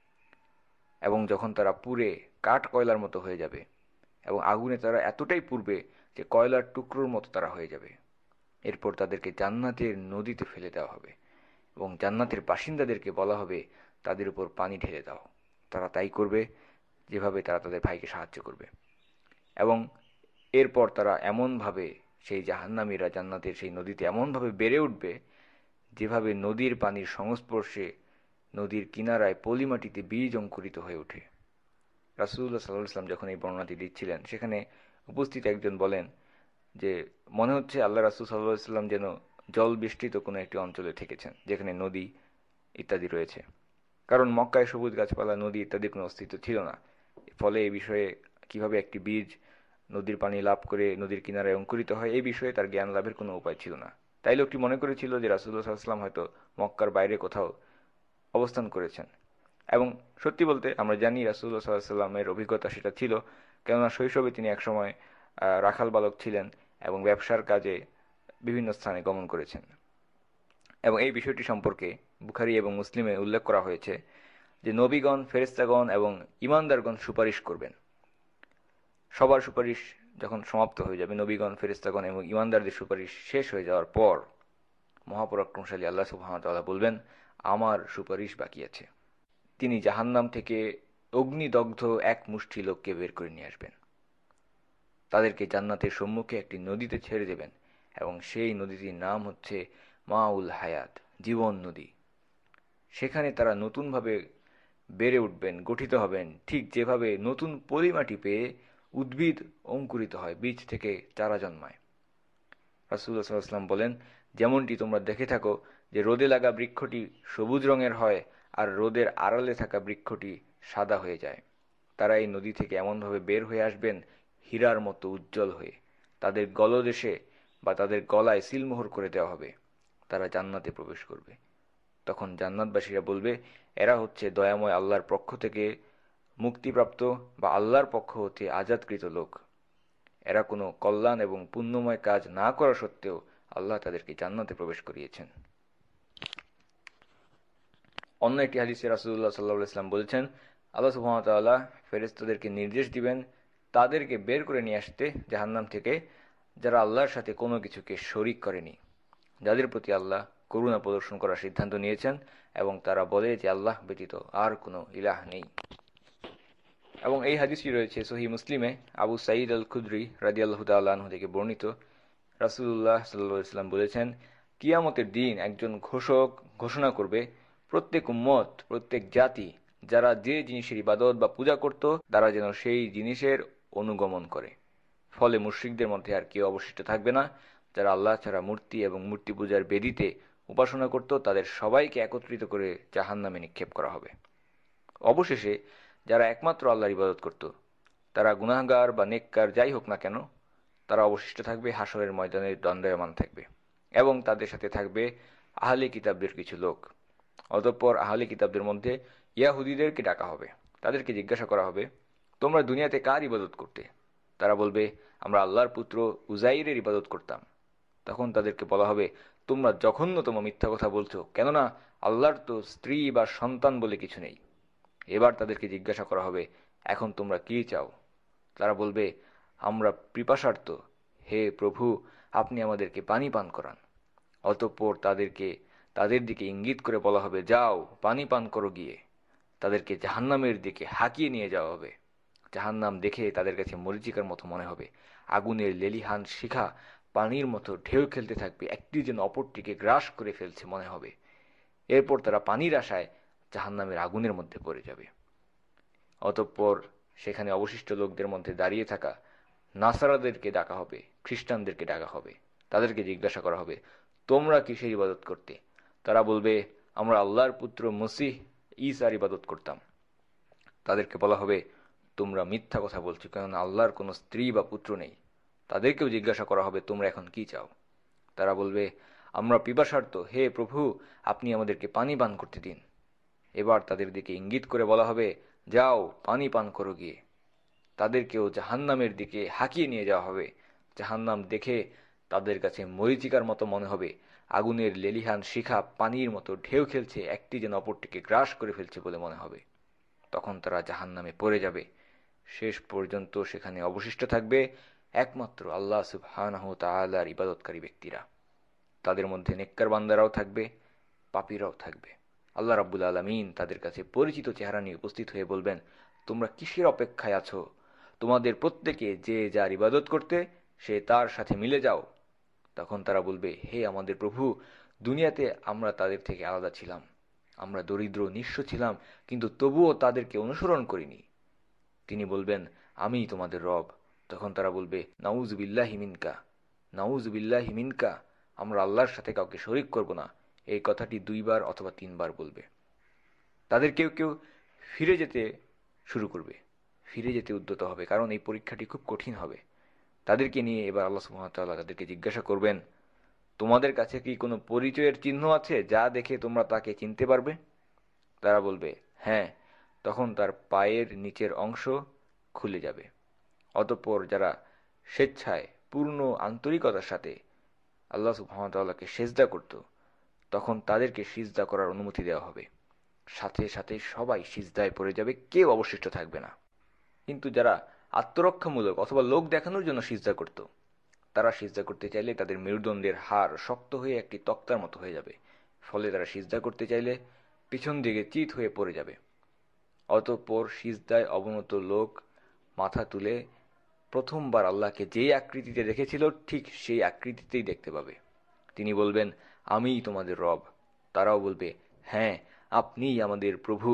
এবং যখন তারা পুড়ে কাঠ কয়লার মতো হয়ে যাবে এবং আগুনে তারা এতটাই পুড়বে যে কয়লার টুকরোর মতো তারা হয়ে যাবে, এরপর তাদেরকে জান্নাতের নদীতে ফেলে দেওয়া হবে এবং জান্নাতের বাসিন্দাদেরকে বলা হবে তাদের উপর পানি ঢেলে দাও। তারা তাই করবে যেভাবে তারা তাদের ভাইকে সাহায্য করবে। এবং এরপর তারা এমনভাবে সেই জাহান্নামীরা জান্নাতের সেই নদীতে এমনভাবে বেড়ে উঠবে যেভাবে নদীর পানির সংস্পর্শে নদীর কিনারায় পলিমাটিতে বীজ অঙ্কুরিত হয়ে ওঠে। রাসূলুল্লাহ সাল্লাল্লাহু আলাইহি ওয়াসাল্লাম যখন এই বর্ণনাটি দিচ্ছিলেন, সেখানে উপস্থিত একজন বলেন যে মনে হচ্ছে আল্লাহ রাসূল সাল্লাল্লাহু আলাইহি ওয়াসাল্লাম যেন জল বৃষ্টিত কোনো একটি অঞ্চলে থেকেছেন যেখানে নদী ইত্যাদি রয়েছে। কারণ মক্কায় সবুজ গাছপালা, নদী ইত্যাদির কোনো অস্তিত্ব ছিল না। ফলে এই বিষয়ে কিভাবে একটি বীজ নদীর পানি লাভ করে নদীর কিনারায় অঙ্কুরিত হয়, এই বিষয়ে তার জ্ঞান লাভের কোনো উপায় ছিল না। তাই লোকটি মনে করেছিল যে রাসূলুল্লাহ সাল্লাল্লাহু আলাইহি ওয়াসাল্লাম হয়তো মক্কার বাইরে কোথাও অবস্থান করেছেন। এবং সত্যি বলতে আমরা জানি রাসূলুল্লাহ সাল্লাল্লাহু আলাইহি ওয়াসাল্লামের অভিজ্ঞতা সেটা ছিল, কেননা শৈশবে তিনি একসময় রাখাল বালক ছিলেন এবং ব্যবসার কাজে বিভিন্ন স্থানে গমন করেছেন। এবং এই বিষয়টি সম্পর্কে বুখারী এবং মুসলিমে উল্লেখ করা হয়েছে যে নবীগণ, ফেরেশতাগণ এবং ঈমানদারগণ সুপারিশ করবেন। সবার সুপারিশ যখন সমাপ্ত হয়ে যাবে, নবীগণ, ফেরেশতাগণ এবং ঈমানদারদের সুপারিশ শেষ হয়ে যাওয়ার পর মহাপরাক্রমশালী আল্লাহ সুবহানাহু ওয়া তাআলা বলবেন, আমার সুপারিশ বাকি আছে। তিনি জাহান্নাম থেকে অগ্নিদগ্ধ এক মুষ্টি লোককে বের করে নিয়ে আসবেন, তাদেরকে জান্নাতের সম্মুখে একটি নদীতে ছেড়ে দেবেন এবং সেই নদীটির নাম হচ্ছে মাউল হায়াত, জীবন নদী। সেখানে তারা নতুনভাবে বেড়ে উঠবেন, গঠিত হবেন, ঠিক যেভাবে নতুন পলিমাটি পেয়ে উদ্ভিদ অঙ্কুরিত হয়, বীজ থেকে চারা জন্মায়। রাসূলুল্লাহ সাল্লাল্লাহু আলাইহি ওয়াসাল্লাম বলেন, যেমনটি তোমরা দেখে থাকো যে রোদে লাগা বৃক্ষটি সবুজ রঙের হয় আর রোদের আড়ালে থাকা বৃক্ষটি সাদা হয়ে যায়। তারা এই নদী থেকে এমনভাবে বের হয়ে আসবেন হীরার মতো উজ্জ্বল হয়ে। তাদের গলদেশে বা তাদের গলায় সিলমোহর করে দেওয়া হবে। তারা জান্নাতে প্রবেশ করবে। তখন জান্নাতবাসীরা বলবে, এরা হচ্ছে দয়াময় আল্লাহর পক্ষ থেকে মুক্তিপ্রাপ্ত বা আল্লাহর পক্ষ হতে আজাদকৃত লোক। এরা কোনো কল্যাণ এবং পুণ্যময় কাজ না করা সত্ত্বেও আল্লাহ তাদেরকে জান্নাতে প্রবেশ করিয়েছেন। অন্য একটি হাদিসে রাসূলুল্লাহ সাল্লাল্লাহু আলাইহি ওয়াসাল্লাম বলেছেন, আল্লাহ সুবহানাহু ওয়া তাআলা ফেরেশতাদেরকে নির্দেশ দিবেন তাদেরকে বের করে নিয়ে আসতে জাহান্নাম থেকে, যারা আল্লাহর সাথে কোনো কিছুকে শরীক করেনি, যাদের প্রতি আল্লাহ করুণা প্রদর্শন করার সিদ্ধান্ত নিয়েছেন এবং তারা বলে যে আল্লাহ ব্যতীত আর কোনো ইলাহ নেই। এবং এই হাদিসটি রয়েছে সহিহ মুসলিমে আবু সাঈদ আল খুদরি রাদিয়াল্লাহু তাআলা আনহু থেকে বর্ণিত। রাসূলুল্লাহ সাল্লাল্লাহু আলাইহি ওয়াসাল্লাম বলেছেন, কিয়ামতের দিন একজন ঘোষক ঘোষণা করবে, প্রত্যেক উম্মত, প্রত্যেক জাতি যারা যে জিনিসের ইবাদত বা পূজা করত তারা যেন সেই জিনিসের অনুগমন করে। ফলে মুশরিকদের মধ্যে আর কেউ অবশিষ্ট থাকবে না। যারা আল্লাহ ছাড়া মূর্তি এবং মূর্তি পূজার বেদিতে উপাসনা করত তাদের সবাইকে একত্রিত করে জাহান্নামে নিক্ষেপ করা হবে। অবশেষে যারা একমাত্র আল্লাহর ইবাদত করত, তারা গুনাহগার বা নেককার যাই হোক না কেন, তারা অবশিষ্ট থাকবে, হাসরের ময়দানে দণ্ডায়মান থাকবে এবং তাদের সাথে থাকবে আহলে কিতাবদের কিছু লোক। অতঃপর আহলে কিতাবদের মধ্যে ইয়াহুদীদেরকে ডাকা হবে। তাদেরকে জিজ্ঞাসা করা হবে, তোমরা দুনিয়াতে কার ইবাদত করতে? তারা বলবে, আমরা আল্লাহর পুত্র উজাইরের ইবাদত করতাম। তখন তাদেরকে বলা হবে, তোমরা জঘন্যতম মিথ্যা কথা বলছো, কেননা আল্লাহর তো স্ত্রী বা সন্তান বলে কিছু নেই। এবার তাদেরকে জিজ্ঞাসা করা হবে, এখন তোমরা কি চাও? তারা বলবে, আমরা পিপাসার্ত, হে প্রভু, আপনি আমাদেরকে পানি পান করান। অতঃপর তাদের দিকে ইঙ্গিত করে বলা হবে, যাও পানি পান করো গিয়ে। তাদেরকে জাহান্নামের দিকে হাঁকিয়ে নিয়ে যাওয়া হবে। জাহান্নাম দেখে তাদের কাছে মরীচিকার মতো মনে হবে। আগুনের লেলিহান শিখা পানির মতো ঢেউ খেলতে থাকবে, একটি যেন অপরটিকে গ্রাস করে ফেলছে মনে হবে। এরপর তারা পানির আশায় জাহান্নামের আগুনের মধ্যে পড়ে যাবে। অতঃপর সেখানে অবশিষ্ট লোকদের মধ্যে দাঁড়িয়ে থাকা নাসারাদেরকে ডাকা হবে, খ্রিস্টানদেরকে ডাকা হবে। তাদেরকে জিজ্ঞাসা করা হবে, তোমরা কিসের ইবাদত করতে? তারা বলবে, আমরা আল্লাহর পুত্র মসিহ ঈসার ইবাদত করতাম। তাদেরকে বলা হবে, তোমরা মিথ্যা কথা বলছো, কারণ আল্লাহর কোনো স্ত্রী বা পুত্র নেই। তাদেরকেও জিজ্ঞাসা করা হবে, তোমরা এখন কি চাও? তারা বলবে, আমরা পিপাসার্ত, হে প্রভু, আপনি আমাদেরকে পানি পান করতে দিন। এবার তাদের দিকে ইঙ্গিত করে বলা হবে, যাও পানি পান করো গিয়ে। তাদেরকেও জাহান্নামের দিকে হাঁকিয়ে নিয়ে যাওয়া হবে। জাহান্নাম দেখে তাদের কাছে মরীচিকার মতো মনে হবে। আগুনের লেলিহান শিখা পানির মতো ঢেউ খেলছে, একটি যেন অপরটিকে গ্রাস করে ফেলছে বলে মনে হবে। তখন তারা জাহান্নামে পড়ে যাবে। শেষ পর্যন্ত সেখানে অবশিষ্ট থাকবে একমাত্র আল্লাহ সুবহানাহু ওয়া তাআলার ইবাদতকারী ব্যক্তিরা। তাদের মধ্যে নেককার বান্দারাও থাকবে, পাপীরাও থাকবে। আল্লাহ রাব্বুল আলামিন তাদের কাছে পরিচিত চেহারা নিয়ে উপস্থিত হয়ে বলবেন, তোমরা কিসের অপেক্ষায় আছো? তোমাদের প্রত্যেকে যে যার ইবাদত করতে, সে তার সাথে মিলে যাও। তখন তারা বলবে, হে আমাদের প্রভু, দুনিয়াতে আমরা তাদের থেকে আলাদা ছিলাম। আমরা দরিদ্র নিঃস্ব ছিলাম, কিন্তু তবুও তাদেরকে অনুসরণ করিনি। তিনি বলবেন, আমিই তোমাদের রব। তখন তারা বলবে, নাউযু বিল্লাহি মিনকা, নাউযু বিল্লাহি মিনকা, আমরা আল্লাহর সাথে কাউকে শরীক করব না। এই কথাটি 2 বার অথবা 3 বার বলবে। তাদের কেউ কেউ ফিরে যেতে শুরু করবে, ফিরে যেতে উদ্যত হবে, কারণ এই পরীক্ষাটি খুব কঠিন হবে। তাদেরকে নিয়ে এবার আল্লাহ সুবহানাহু ওয়া তাআলা তাদেরকে জিজ্ঞাসা করবেন, তোমাদের কাছে কি কোনো পরিচয়ের চিহ্ন আছে যা দেখে তোমরা তাকে চিনতে পারবে? তারা বলবে, হ্যাঁ। তখন তার পায়ের নিচের অংশ খুলে যাবে। অতঃপর যারা স্বেচ্ছায় পূর্ণ আন্তরিকতার সাথে আল্লাহ সুবহানাহু ওয়া তাআলাকে সিজদা করত, তখন তাদেরকে সিজদা করার অনুমতি দেওয়া হবে। সাথে সাথে সবাই সিজদায় পড়ে যাবে, কেউ অবশিষ্ট থাকবে না। কিন্তু যারা আত্মরক্ষামূলক অথবা লোক দেখানোর জন্য সিজদা করত, তারা সিজদা করতে চাইলে তাদের মেরুদণ্ডের হাড় শক্ত হয়ে একটি তক্তার মতো হয়ে যাবে। ফলে তারা সিজদা করতে চাইলে পিছন দিকে চিত হয়ে পড়ে যাবে। অতঃপর সিজদায় অবনত লোক মাথা তুলে প্রথমবার আল্লাহকে যেই আকৃতিতে দেখেছিল ঠিক সেই আকৃতিতেই দেখতে পাবে। তিনি বলবেন, আমিই তোমাদের রব। তারাও বলবে, হ্যাঁ, আপনিই আমাদের প্রভু।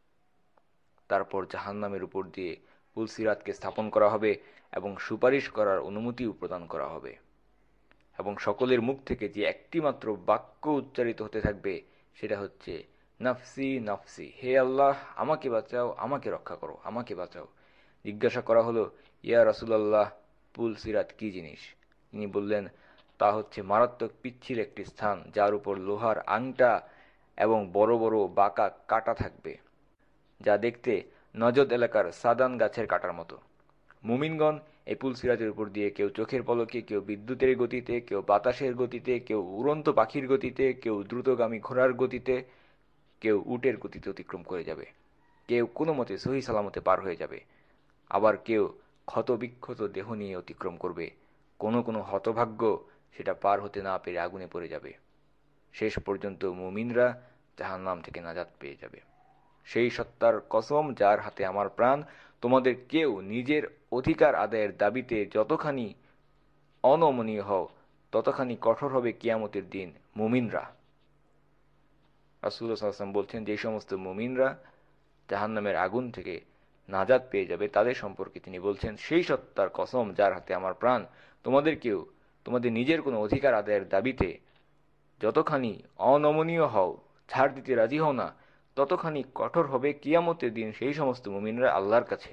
তারপর জাহান্নামের উপর দিয়ে পুলসিরাতকে স্থাপন করা হবে এবং সুপারিশ করার অনুমতিও প্রদান করা হবে। এবং সকলের মুখ থেকে যে একটি মাত্র বাক্য উচ্চারিত হতে থাকবে, সেটা হচ্ছে নাফসি নাফসি, হে আল্লাহ আমাকে বাঁচাও, আমাকে রক্ষা করো, আমাকে বাঁচাও। জিজ্ঞাসা করা হলো, ইয়া রাসূলুল্লাহ, পুল সিরাত কি জিনিস? তিনি বললেন, তা হচ্ছে মারাত্মক পিচ্ছিল একটি স্থান, যার উপর লোহার আংটা এবং বড় বড় বাঁকা কাঁটা থাকবে, যা দেখতে নজদ এলাকার সাদান গাছের কাঁটার মতো। মুমিনগণ এই পুল সিরাতের উপর দিয়ে কেউ চোখের পলকে, কেউ বিদ্যুতের গতিতে, কেউ বাতাসের গতিতে, কেউ উড়ন্ত পাখির গতিতে, কেউ দ্রুতগামী ঘোড়ার গতিতে, কেউ উটের গতিতে অতিক্রম করে যাবে। কেউ কোনো মতে সহি সালামতে পার হয়ে যাবে, আবার কেউ ক্ষতবিক্ষত দেহ নিয়ে অতিক্রম করবে। কোনো কোনো হতভাগ্য সেটা পার হতে না পেরে আগুনে পড়ে যাবে। শেষ পর্যন্ত মুমিনরা জাহান্নাম থেকে নাজাত পেয়ে যাবে। সেই সত্তার কসম যার হাতে আমার প্রাণ, তোমাদের কেউ নিজের অধিকার আদায়ের দাবিতে যতখানি অনমনীয় হও, ততখানি কঠোর হবে কিয়ামতের দিন মুমিনরা। রাসূলুল্লাহ সাল্লাল্লাহু আলাইহি ওয়াসাল্লাম বলছেন, যে সমস্ত মুমিনরা জাহান্নামের আগুন থেকে নাজাত পেয়ে যাবে তাদের সম্পর্কে তিনি বলছেন, সেই সত্তার কসম যার হাতে আমার প্রাণ, তোমাদের কেউ তোমাদের নিজের কোনো অধিকার আদায়ের দাবিতে যতখানি অনমনীয় হও, ছাড় দিতে রাজি হও না, ততখানি কঠোর হবে কিয়ামতের দিন সেই সমস্ত মুমিনরা আল্লাহর কাছে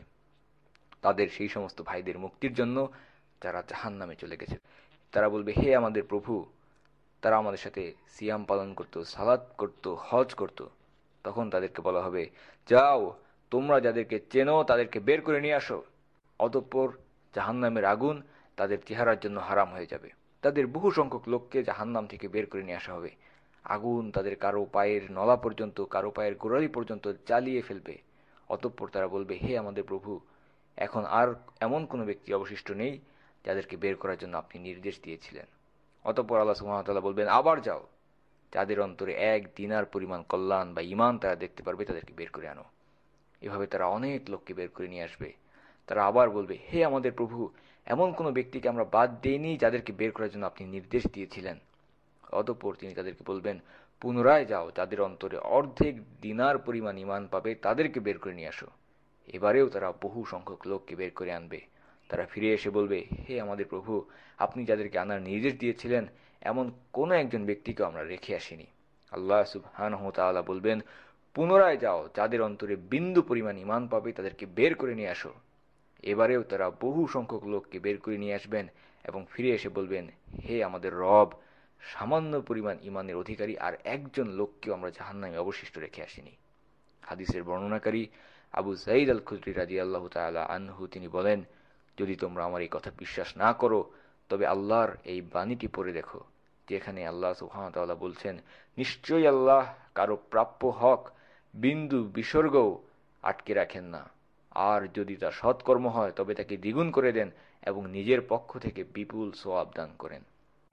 তাদের সেই সমস্ত ভাইদের মুক্তির জন্য যারা জাহান্নামে চলে গেছে। তারা বলবে, হে আমাদের প্রভু, তারা আমাদের সাথে সিয়াম পালন করত, সালাত করত, হজ করত। তখন তাদেরকে বলা হবে, যাও তোমরা যাদেরকে চেনো তাদেরকে বের করে নিয়ে আসো। অতঃপর জাহান্নামের আগুন তাদের চেহারার জন্য হারাম হয়ে যাবে। তাদের বহু সংখ্যক লোককে জাহান্নাম থেকে বের করে নিয়ে আসা হবে। আগুন তাদের কারো পায়ের নলা পর্যন্ত, কারো পায়ের গোড়ালি পর্যন্ত জ্বালিয়ে ফেলবে। অতঃপর তারা বলবে, হে আমাদের প্রভু, এখন আর এমন কোনো ব্যক্তি অবশিষ্ট নেই যাদেরকে বের করার জন্য আপনি নির্দেশ দিয়েছিলেন। অতঃপর আল্লাহ সুবহানাহু ওয়া তাআলা বলবেন, আবার যাও, যাদের অন্তরে এক দিনার পরিমাণ কল্যাণ বা ঈমান তারা দেখতে পারবে তাদেরকে বের করে আনো। এভাবে তারা অনেক লোককে বের করে নিয়ে আসবে। তারা আবার বলবে, হে আমাদের প্রভু, এমন কোনো ব্যক্তিকে আমরা বাদ দেইনি যাদেরকে বের করার জন্য আপনি নির্দেশ দিয়েছিলেন। অতঃপর তিনি তাদেরকে বলবেন, পুনরায় যাও, যাদের অন্তরে অর্ধেক দিনার পরিমাণ ঈমান পাবে তাদেরকে বের করে নিয়ে আসো। এবারেও তারা বহু সংখ্যক লোককে বের করে আনবে। তারা ফিরে এসে বলবে, হে আমাদের প্রভু, আপনি যাদেরকে আনার নির্দেশ দিয়েছিলেন এমন কোনো একজন ব্যক্তিকে আমরা রেখে আসিনি। আল্লাহ সুবহানাহু ওয়া তাআলা বলবেন, পুনরায় যাও, যাদের অন্তরে বিন্দু পরিমাণ ঈমান পাবে তাদেরকে বের করে নিয়ে আসো। এবারেও তারা বহু সংখ্যক লোককে বের করে নিয়ে আসবেন এবং ফিরে এসে বলবেন, হে আমাদের রব, সামান্য পরিমাণ ঈমানের অধিকারী আর একজন লোককেও আমরা জাহান্নামে অবশিষ্ট রেখে আসিনি। হাদিসের বর্ণনাকারী আবু সাঈদ আল খুদরি রাদিয়াল্লাহু তাআলা আনহু তিনি বলেন, যদি তোমরা আমার এই কথা বিশ্বাস না করো তবে আল্লাহর এই বাণীটি পড়ে দেখো, যেখানে আল্লাহ সুবহানাহু ওয়া তাআলা বলছেন, নিশ্চয়ই আল্লাহ কারো প্রাপ্য হক বিন্দু বিসর্গও আটকে রাখেন না, আর যদি তা সৎকর্ম হয় তবে তাকে দ্বিগুণ করে দেন এবং নিজের পক্ষ থেকে বিপুল সওয়াব দান করেন।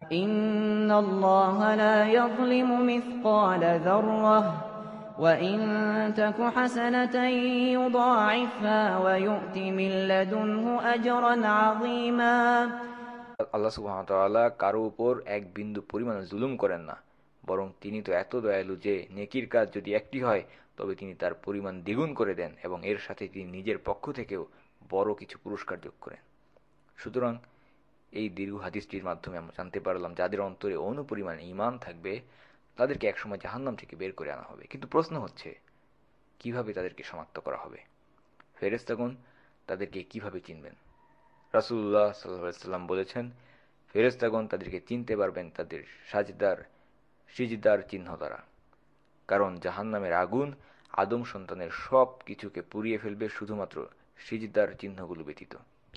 ইন্নাল্লাহা লা ইয়াযলিমু মিসকালা যাররাহ ওয়া ইন তাকু হাসানাতান ইউদাইফহা ওয়া ইউতি মিন লাদুনহু আজরান আযীমা। আল্লাহ সুবহানাহু ওয়া তাআলা কারো উপর এক বিন্দু পরিমাণ জুলুম করেন না, বরং তিনি তো এত দয়ালু যে নেকির কাজ যদি একটি হয় তবে তিনি তার পরিমাণ দ্বিগুণ করে দেন এবং এর সাথে তিনি নিজের পক্ষ থেকেও বড় কিছু পুরস্কার যোগ করেন। সুতরাং এই দীর্ঘ হাদিসটির মাধ্যমে আমরা জানতে পারলাম, যাদের অন্তরে অনুপরিমাণ ঈমান থাকবে তাদেরকে একসময় জাহান্নাম থেকে বের করে আনা হবে। কিন্তু প্রশ্ন হচ্ছে, কিভাবে তাদেরকে শনাক্ত করা হবে? ফেরেশতাগণ তাদেরকে কিভাবে চিনবেন? রাসূলুল্লাহ সাল্লাল্লাহু আলাইহি ওয়াসাল্লাম বলেছেন, ফেরেশতাগণ তাদেরকে চিনতে পারবেন তাদের সিজদার চিহ্ন দ্বারা, কারণ জাহান্নামের আগুন আদম সন্তানের সব কিছুকে পুড়িয়ে ফেলবে শুধুমাত্র সিজদার চিহ্নগুলো ব্যতীত।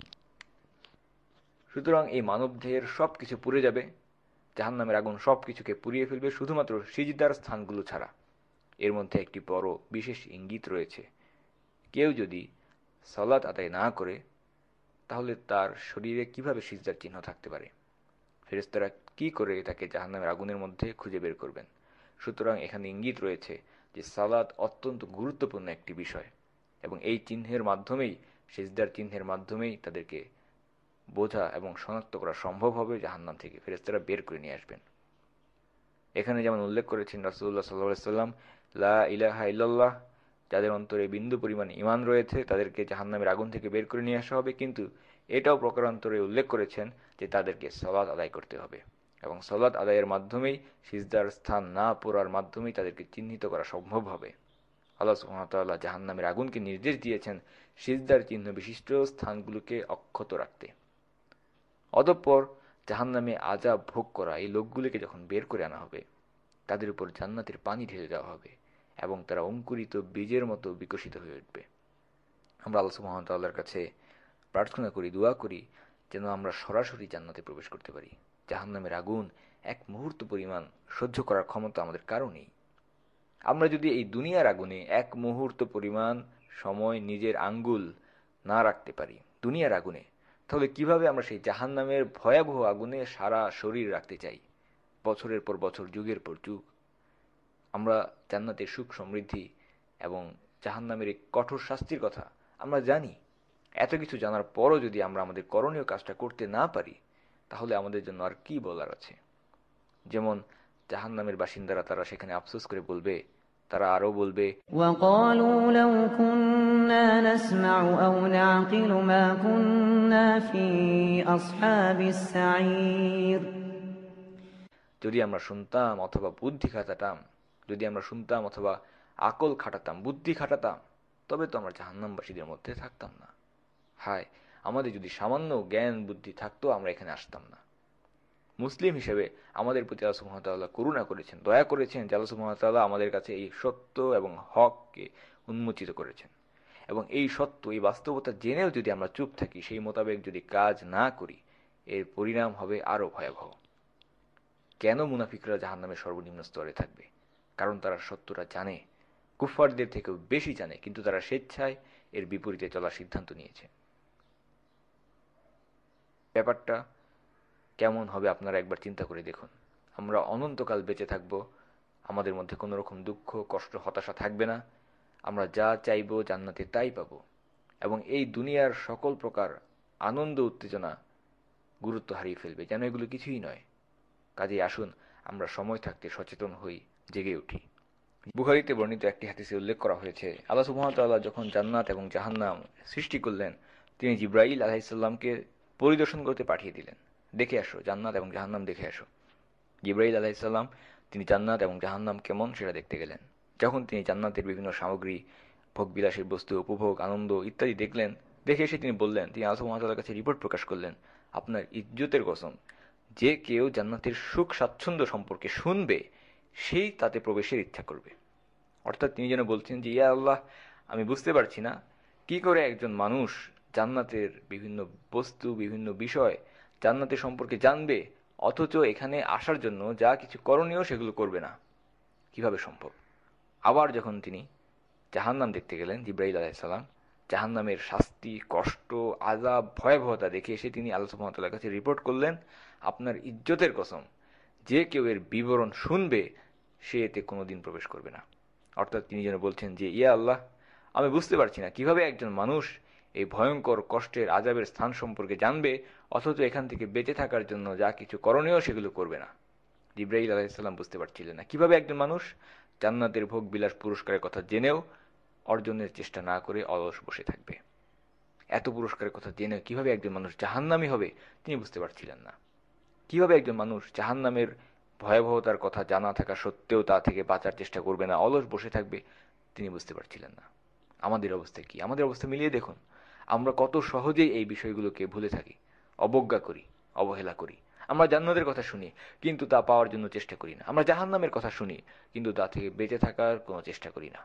সুতরাং এই মানবদেহের সব কিছু পুড়ে যাবে, জাহান্নামের আগুন সব কিছুকে পুড়িয়ে ফেলবে শুধুমাত্র সিজদার স্থানগুলো ছাড়া। এর মধ্যে একটি বড় বিশেষ ইঙ্গিত রয়েছে। কেউ যদি সালাত আদায় না করে তাহলে তার শরীরে কিভাবে সিজদার চিহ্ন থাকতে পারে? ফেরেশতারা কি করে তাকে জাহান্নামের আগুনের মধ্যে খুঁজে বের করবেন? সুতরাং এখানে ইঙ্গিত রয়েছে যে সালাত অত্যন্ত গুরুত্বপূর্ণ একটি বিষয় এবং এই চিহ্নের মাধ্যমেই, সিজদার চিহ্নের মাধ্যমেই তাদেরকে বোঝা এবং শনাক্ত করা সম্ভব হবে, জাহান্নাম থেকে ফেরেশতারা বের করে নিয়ে আসবেন। এখানে যেমন উল্লেখ করেছেন রাসূলুল্লাহ সাল্লাল্লাহু আলাইহি ওয়াসাল্লাম, লা ইলাহা ইল্লাল্লাহ, যাদের অন্তরে বিন্দু পরিমাণ ঈমান রয়েছে তাদেরকে জাহান্নামের আগুন থেকে বের করে নিয়ে আসা হবে, কিন্তু এটাও প্রকারান্তরে উল্লেখ করেছেন যে তাদেরকে সালাত আদায় করতে হবে। এবং সালাত আদায়ের মাধ্যমেই সিজদার স্থান না পড়ার মাধ্যমেই তাদেরকে চিহ্নিত করা সম্ভব হবে। আল্লাহ সুবহানাহু ওয়া তাআলা জাহান্নামের আগুনকে নির্দেশ দিয়েছেন সিজদার চিহ্ন বিশিষ্ট স্থানগুলোকে অক্ষত রাখতে। অতঃপর জাহান্নামে আযাব ভোগ করা এই লোকগুলোকে যখন বের করে আনা হবে, তাদের উপর জান্নাতের পানি ঢেলে দেওয়া হবে এবং তারা অঙ্কুরিত বীজের মতো বিকশিত হয়ে উঠবে। আমরা আল্লাহ সুবহানাহু ওয়া তাআলার কাছে প্রার্থনা করি, দোয়া করি যেন আমরা সরাসরি জান্নাতে প্রবেশ করতে পারি। জাহান্নামের আগুন এক মুহূর্ত পরিমাণ সহ্য করার ক্ষমতা আমাদের কারো নেই। আমরা যদি এই দুনিয়ার আগুনে এক মুহূর্ত পরিমাণ সময় নিজের আঙ্গুল না রাখতে পারি দুনিয়ার আগুনে, তাহলে কিভাবে আমরা সেই জাহান্নামের ভয়াবহ আগুনে সারা শরীর রাখতে চাই বছরের পর বছর, যুগের পর যুগ। আমরা জান্নাতের সুখ সমৃদ্ধি এবং জাহান্নামের এই কঠোর শাস্তির কথা আমরা জানি। এত কিছু জানার পরও যদি আমরা আমাদের করণীয় কাজটা করতে না পারি, তাহলে আমাদের জন্য আর কি বলার আছে। যেমন জাহান্নামের বাসিন্দারা তারা সেখানে আফসোস করে বলবে, তারা আরো বলবে, وقالوا لو كنا نسمع أو نعقل ما كنا في أصحاب السعير। যদি আমরা শুনতাম অথবা বুদ্ধি খাটাতাম, যদি আমরা শুনতাম অথবা আকল খাটাতাম, বুদ্ধি খাটাতাম, তবে তো আমরা জাহান্নামবাসীদের মধ্যে থাকতাম না। হায়, আমাদের যদি সামান্য জ্ঞান বুদ্ধি থাকতো আমরা এখানে আসতাম না। মুসলিম হিসেবে আমাদের প্রতি আল্লাহ সুবহানাহু ওয়া তাআলা করুণা করেছেন, দয়া করেছেন যে আল্লাহ সুবহানাহু ওয়া তাআলা আমাদের কাছে এই সত্য এবং হককে উন্মোচিত করেছেন। এবং এই সত্য, এই বাস্তবতা জেনেও যদি আমরা চুপ থাকি, সেই মোতাবেক যদি কাজ না করি, এর পরিণাম হবে আরো ভয়াবহ। কেন মুনাফিকরা জাহান্নামের সর্বনিম্ন স্তরে থাকবে? কারণ তারা সত্যটা জানে, কুফফারদের থেকেও বেশি জানে, কিন্তু তারা স্বেচ্ছায় এর বিপরীতে চলার সিদ্ধান্ত নিয়েছে। ব্যাপারটা কেমন হবে আপনারা একবার চিন্তা করে দেখুন। আমরা অনন্তকাল বেঁচে থাকব, আমাদের মধ্যে কোনো রকম দুঃখ, কষ্ট, হতাশা থাকবে না। আমরা যা চাইবো জান্নাতে তাই পাবো, এবং এই দুনিয়ার সকল প্রকার আনন্দ উত্তেজনা গুরুত্ব হারিয়ে ফেলবে, যেন এগুলো কিছুই নয়। কাজেই আসুন আমরা সময় থাকতে সচেতন হই, জেগে উঠি। বুখারীতে বর্ণিত একটি হাদিসে উল্লেখ করা হয়েছে, আল্লাহ সুবহানাহু ওয়া তাআলা যখন জান্নাত এবং জাহান্নাম সৃষ্টি করলেন, তিনি জিবরাইল আলাইহিস সালামকে পরিদর্শন করতে পাঠিয়ে দিলেন। দেখে আসো, জান্নাত এবং জাহান্নাম দেখে আসো। জিবরাইল আলাইহিস সালাম তিনি জান্নাত এবং জাহান্নাম কেমন সেটা দেখতে গেলেন। যখন তিনি জান্নাতের বিভিন্ন সামগ্রী, ভোগবিলাসের বস্তু, উপভোগ, আনন্দ ইত্যাদি দেখলেন, দেখে এসে তিনি বললেন, তিনি আল্লাহ সুবহানাহু ওয়া তাআলার কাছে রিপোর্ট প্রকাশ করলেন, আপনার ইজ্জতের কসম, যে কেউ জান্নাতের সুখ স্বাচ্ছন্দ্য সম্পর্কে শুনবে, সেই তাতে প্রবেশের ইচ্ছা করবে। অর্থাৎ তিনি যেন বলছেন যে, ইয়া আল্লাহ, আমি বুঝতে পারছি না কি করে একজন মানুষ জান্নাতের বিভিন্ন বস্তু, বিভিন্ন বিষয়, জান্নাতের সম্পর্কে জানবে, অথচ এখানে আসার জন্য যা কিছু করণীয় সেগুলো করবে না, কিভাবে সম্ভব? আবার যখন তিনি জাহান্নাম দেখতে গেলেন, জিবরাইল আলাইহিস সালাম জাহান্নামের শাস্তি, কষ্ট, আযাব, ভয়াবহতা দেখে এসে তিনি আল্লাহ সুবহানাহু ওয়া তাআলার কাছে রিপোর্ট করলেন, আপনার ইজ্জতের কসম, যে কেউ এর বিবরণ শুনবে, সে এতে কোনোদিন প্রবেশ করবে না। অর্থাৎ তিনি যেন বলছেন যে, ইয়া আল্লাহ, আমি বুঝতে পারছি না কিভাবে একজন মানুষ এই ভয়ঙ্কর কষ্টের, আযাবের স্থান সম্পর্কে জানবে, অথচ এখান থেকে বেঁচে থাকার জন্য যা কিছু করণীয় সেগুলো করবে না। জিবরাইল আলাইহিস সালাম বুঝতে পারছিলেন না কিভাবে একজন মানুষ জান্নাতের ভোগ বিলাস পুরস্কারের কথা জেনেও অর্জনের চেষ্টা না করে অলস বসে থাকবে। এত পুরস্কারের কথা জেনেও কিভাবে একজন মানুষ জাহান্নামী হবে তিনি বুঝতে পারছিলেন না। কিভাবে একজন মানুষ জাহান্নামের ভয়াবহতার কথা জানা থাকা সত্ত্বেও তা থেকে বাঁচার চেষ্টা করবে না, অলস বসে থাকবে, তিনি বুঝতে পারছিলেন না। আমাদের অবস্থা কি? আমাদের অবস্থা মিলিয়ে দেখুন। আমরা কত সহজেই এই বিষয়গুলোকে ভুলে থাকি, অবজ্ঞা করি, অবহেলা করি। আমরা জান্নাতের কথা শুনি, কিন্তু তা পাওয়ার জন্য চেষ্টা করি না। আমরা জাহান্নামের কথা শুনি, কিন্তু তা থেকে বেঁচে থাকার কোনো চেষ্টা করি না।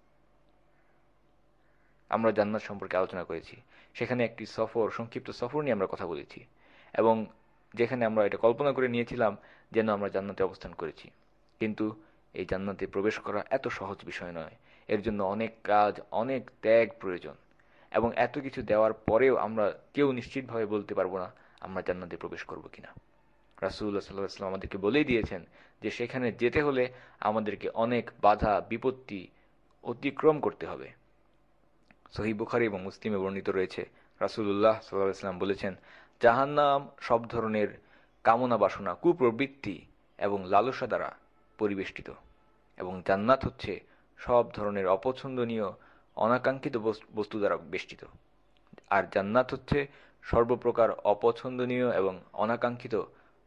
আমরা জান্নাত সম্পর্কে আলোচনা করেছি, সেখানে একটি সফর, সংক্ষিপ্ত সফর নিয়ে আমরা কথা বলেছি, এবং যেখানে আমরা এটা কল্পনা করে নিয়েছিলাম যেন আমরা জান্নাতে অবস্থান করেছি। কিন্তু এই জান্নাতে প্রবেশ করা এত সহজ বিষয় নয়। এর জন্য অনেক কাজ, অনেক ত্যাগ প্রয়োজন, এবং এত কিছু দেওয়ার পরেও আমরা কেউ নিশ্চিতভাবে বলতে পারবো না আমরা জান্নাতে প্রবেশ করব কিনা। রাসূলুল্লাহ সাল্লাল্লাহু আলাইহি ওয়াসাল্লাম আমাদেরকে বলেই দিয়েছেন যে সেখানে যেতে হলে আমাদেরকে অনেক বাধা, বিপত্তি অতিক্রম করতে হবে। সহিহ বুখারী এবং মুসলিমে বর্ণিত রয়েছে, রাসূলুল্লাহ সাল্লাল্লাহু আলাইহি ওয়াসাল্লাম বলেছেন, জাহান্নাম সব ধরনের কামনা বাসনা, কুপ্রবৃত্তি এবং লালসা দ্বারা পরিবেষ্টিত, এবং জান্নাত হচ্ছে সব ধরনের অপছন্দনীয়, অনাকাঙ্ক্ষিত বস্তু দ্বারা বেষ্টিত। আর জান্নাত হচ্ছে সর্বপ্রকার অপছন্দনীয় এবং অনাকাঙ্ক্ষিত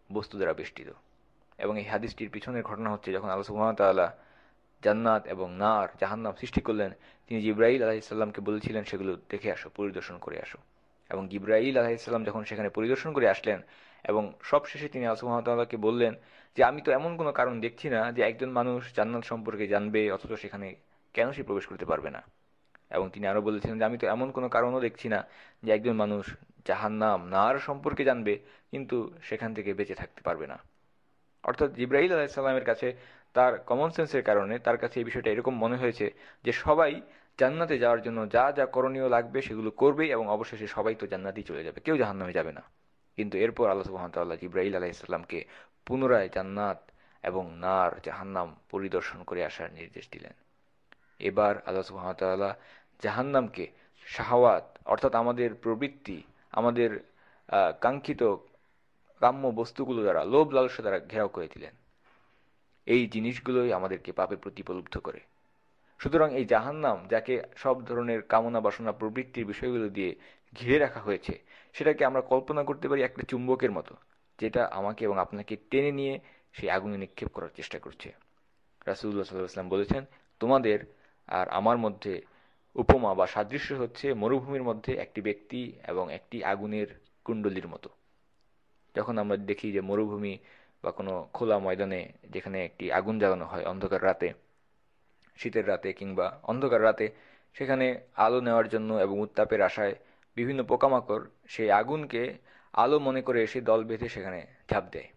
বস্তু দ্বারা বেষ্টিত। এবং এই হাদিসটির পিছনের ঘটনা হচ্ছে, যখন আল্লাহ সুবহানাহু ওয়া তাআলা জান্নাত এবং নার, জাহান্নাম সৃষ্টি করলেন, তিনি জিবরাইল আলাইহিস সালামকে বলেছিলেন সেগুলো দেখে আসো, পরিদর্শন করে আসো। এবং জিবরাইল আলাইহিস সালাম যখন সেখানে পরিদর্শন করে আসলেন, এবং সবশেষে তিনি আল্লাহ সুবহানাহু ওয়া তাআলাকে বললেন যে আমি তো এমন কোনো কারণ দেখছি না যে একজন মানুষ জান্নাত সম্পর্কে জানবে অথচ সেখানে কেন সে প্রবেশ করতে পারবে না। এবং তিনি আরো বলেছিলেন যে আমি তো এমন কোনো কারণও দেখছি না যে একজন মানুষ জাহান্নাম, নার সম্পর্কে জানবে কিন্তু সেখান থেকে বেঁচে থাকতে পারবে না। অর্থাৎ জিবরাইল আলাইহিস সালামের কাছে তার কমন সেন্সের কারণে তার কাছে এই বিষয়টা এরকম মনে হয়েছে যে সবাই জান্নাতে যাওয়ার জন্য যা যা করণীয় লাগবে সেগুলো করবেই, এবং অবশেষে সবাই তো জান্নাতেই চলে যাবে, কেউ জাহান্নামে যাবে না। কিন্তু এরপর আল্লাহ সুবহানাহু ওয়া তাআলা জিবরাইল আলাইহিস সালামকে পুনরায় জান্নাত এবং নার, জাহান্নাম পরিদর্শন করে আসার নির্দেশ দিলেন। এবার আল্লাহ সুবহানাহু ওয়া তাআলা জাহান্নামকে শাহওয়াত, অর্থাৎ আমাদের প্রবৃত্তি, আমাদের কাঙ্ক্ষিত কাম্য বস্তুগুলো দ্বারা, লোভ লালসা দ্বারা ঘেরাও করে দিলেন। এই জিনিসগুলোই আমাদেরকে পাপে প্রতি প্রলুব্ধ করে। সুতরাং এই জাহান্নাম, যাকে সব ধরনের কামনা বাসনা প্রবৃত্তির বিষয়গুলো দিয়ে ঘিরে রাখা হয়েছে, সেটাকে আমরা কল্পনা করতে পারি একটা চুম্বকের মতো, যেটা আমাকে এবং আপনাকে টেনে নিয়ে সেই আগুনে নিক্ষেপ করার চেষ্টা করছে। রাসূলুল্লাহ সাল্লাল্লাহু আলাইহি ওয়াসাল্লাম বলেছেন, তোমাদের আর আমার মধ্যে উপমা বা সাদৃশ্য হচ্ছে মরুভূমির মধ্যে একটি ব্যক্তি এবং একটি আগুনের কুণ্ডলীর মতো। যখন আমরা দেখি যে মরুভূমি বা কোনো খোলা ময়দানে যেখানে একটি আগুন জ্বালানো হয় অন্ধকার রাতে, শীতের রাতে কিংবা অন্ধকার রাতে, সেখানে আলো নেওয়ার জন্য এবং উত্তাপের আশায় বিভিন্ন পোকামাকড় সেই আগুনকে আলো মনে করে এসে দল বেঁধে সেখানে ঝাঁপ দেয়।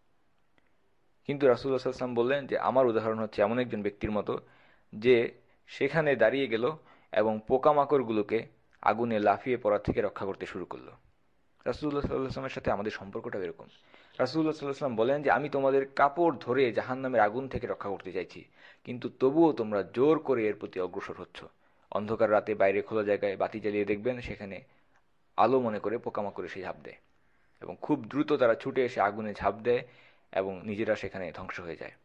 কিন্তু রাসূলুল্লাহ সাল্লাল্লাহু আলাইহি ওয়াসাল্লাম বললেন যে আমার উদাহরণ হচ্ছে এমন একজন ব্যক্তির মতো যে সেখানে দাঁড়িয়ে গেল এবং পোকামাকড়গুলোকে আগুনে লাফিয়ে পড়া থেকে রক্ষা করতে শুরু করলো। রাসূলুল্লাহ সাল্লাল্লাহু আলাইহি ওয়াসাল্লামের সাথে আমাদের সম্পর্কটা এরকম। রাসূলুল্লাহ সাল্লাল্লাহু আলাইহি ওয়াসাল্লাম বলেন যে আমি তোমাদের কাপড় ধরে জাহান্নামের আগুন থেকে রক্ষা করতে চাইছি, কিন্তু তবুও তোমরা জোর করে এর প্রতি অগ্রসর হচ্ছ। অন্ধকার রাতে বাইরে খোলা জায়গায় বাতি জ্বালিয়ে দেখবেন সেখানে আলো মনে করে পোকামাকড় এসে ঝাঁপ দেয়, এবং খুব দ্রুত তারা ছুটে এসে আগুনে ঝাঁপ দেয় এবং নিজেরা সেখানে ধ্বংস হয়ে যায়।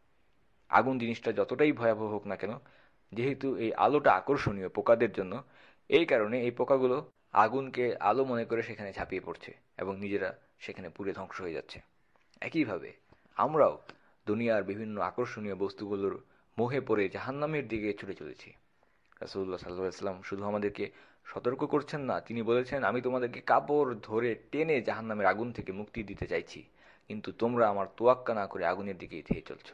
আগুন জিনিসটা যতটাই ভয়াবহ হোক না কেন, যেহেতু এই আলোটা আকর্ষণীয় পোকাদের জন্য, এই কারণে এই পোকাগুলো আগুনকে আলো মনে করে সেখানে ঝাঁপিয়ে পড়ছে এবং নিজেরা সেখানে পুড়ে ধ্বংস হয়ে যাচ্ছে। একইভাবে আমরাও দুনিয়ার বিভিন্ন আকর্ষণীয় বস্তুগুলোর মোহে পড়ে জাহান্নামের দিকে ছুটে চলেছি। রাসূলুল্লাহ সাল্লাল্লাহু আলাইহি ওয়াসাল্লাম শুধু আমাদেরকে সতর্ক করছেন না, তিনি বলেছেন আমি তোমাদেরকে কাপড় ধরে টেনে জাহান্নামের আগুন থেকে মুক্তি দিতে চাইছি, কিন্তু তোমরা আমার তোয়াক্কা না করে আগুনের দিকেই ধেয়ে চলছো।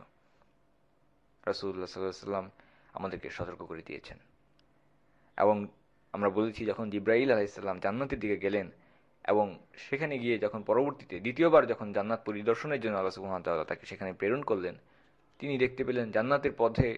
রাসূলুল্লাহ সাল্লাল্লাহু আলাইহি ওয়াসাল্লাম আমাদেরকে সতর্ক করে দিয়েছেন। এবং আমরা বলেছি যখন জিবরাইল আলাইহিস সালাম জান্নাতের দিকে গেলেন এবং সেখানে গিয়ে যখন পরবর্তীতে দ্বিতীয়বার যখন জান্নাত পরিদর্শনের জন্য আল্লাহ সুবহানাহু ওয়া তাআলা তাকে সেখানে প্রেরণ করলেন, তিনি দেখতে পেলেন জান্নাতের পথে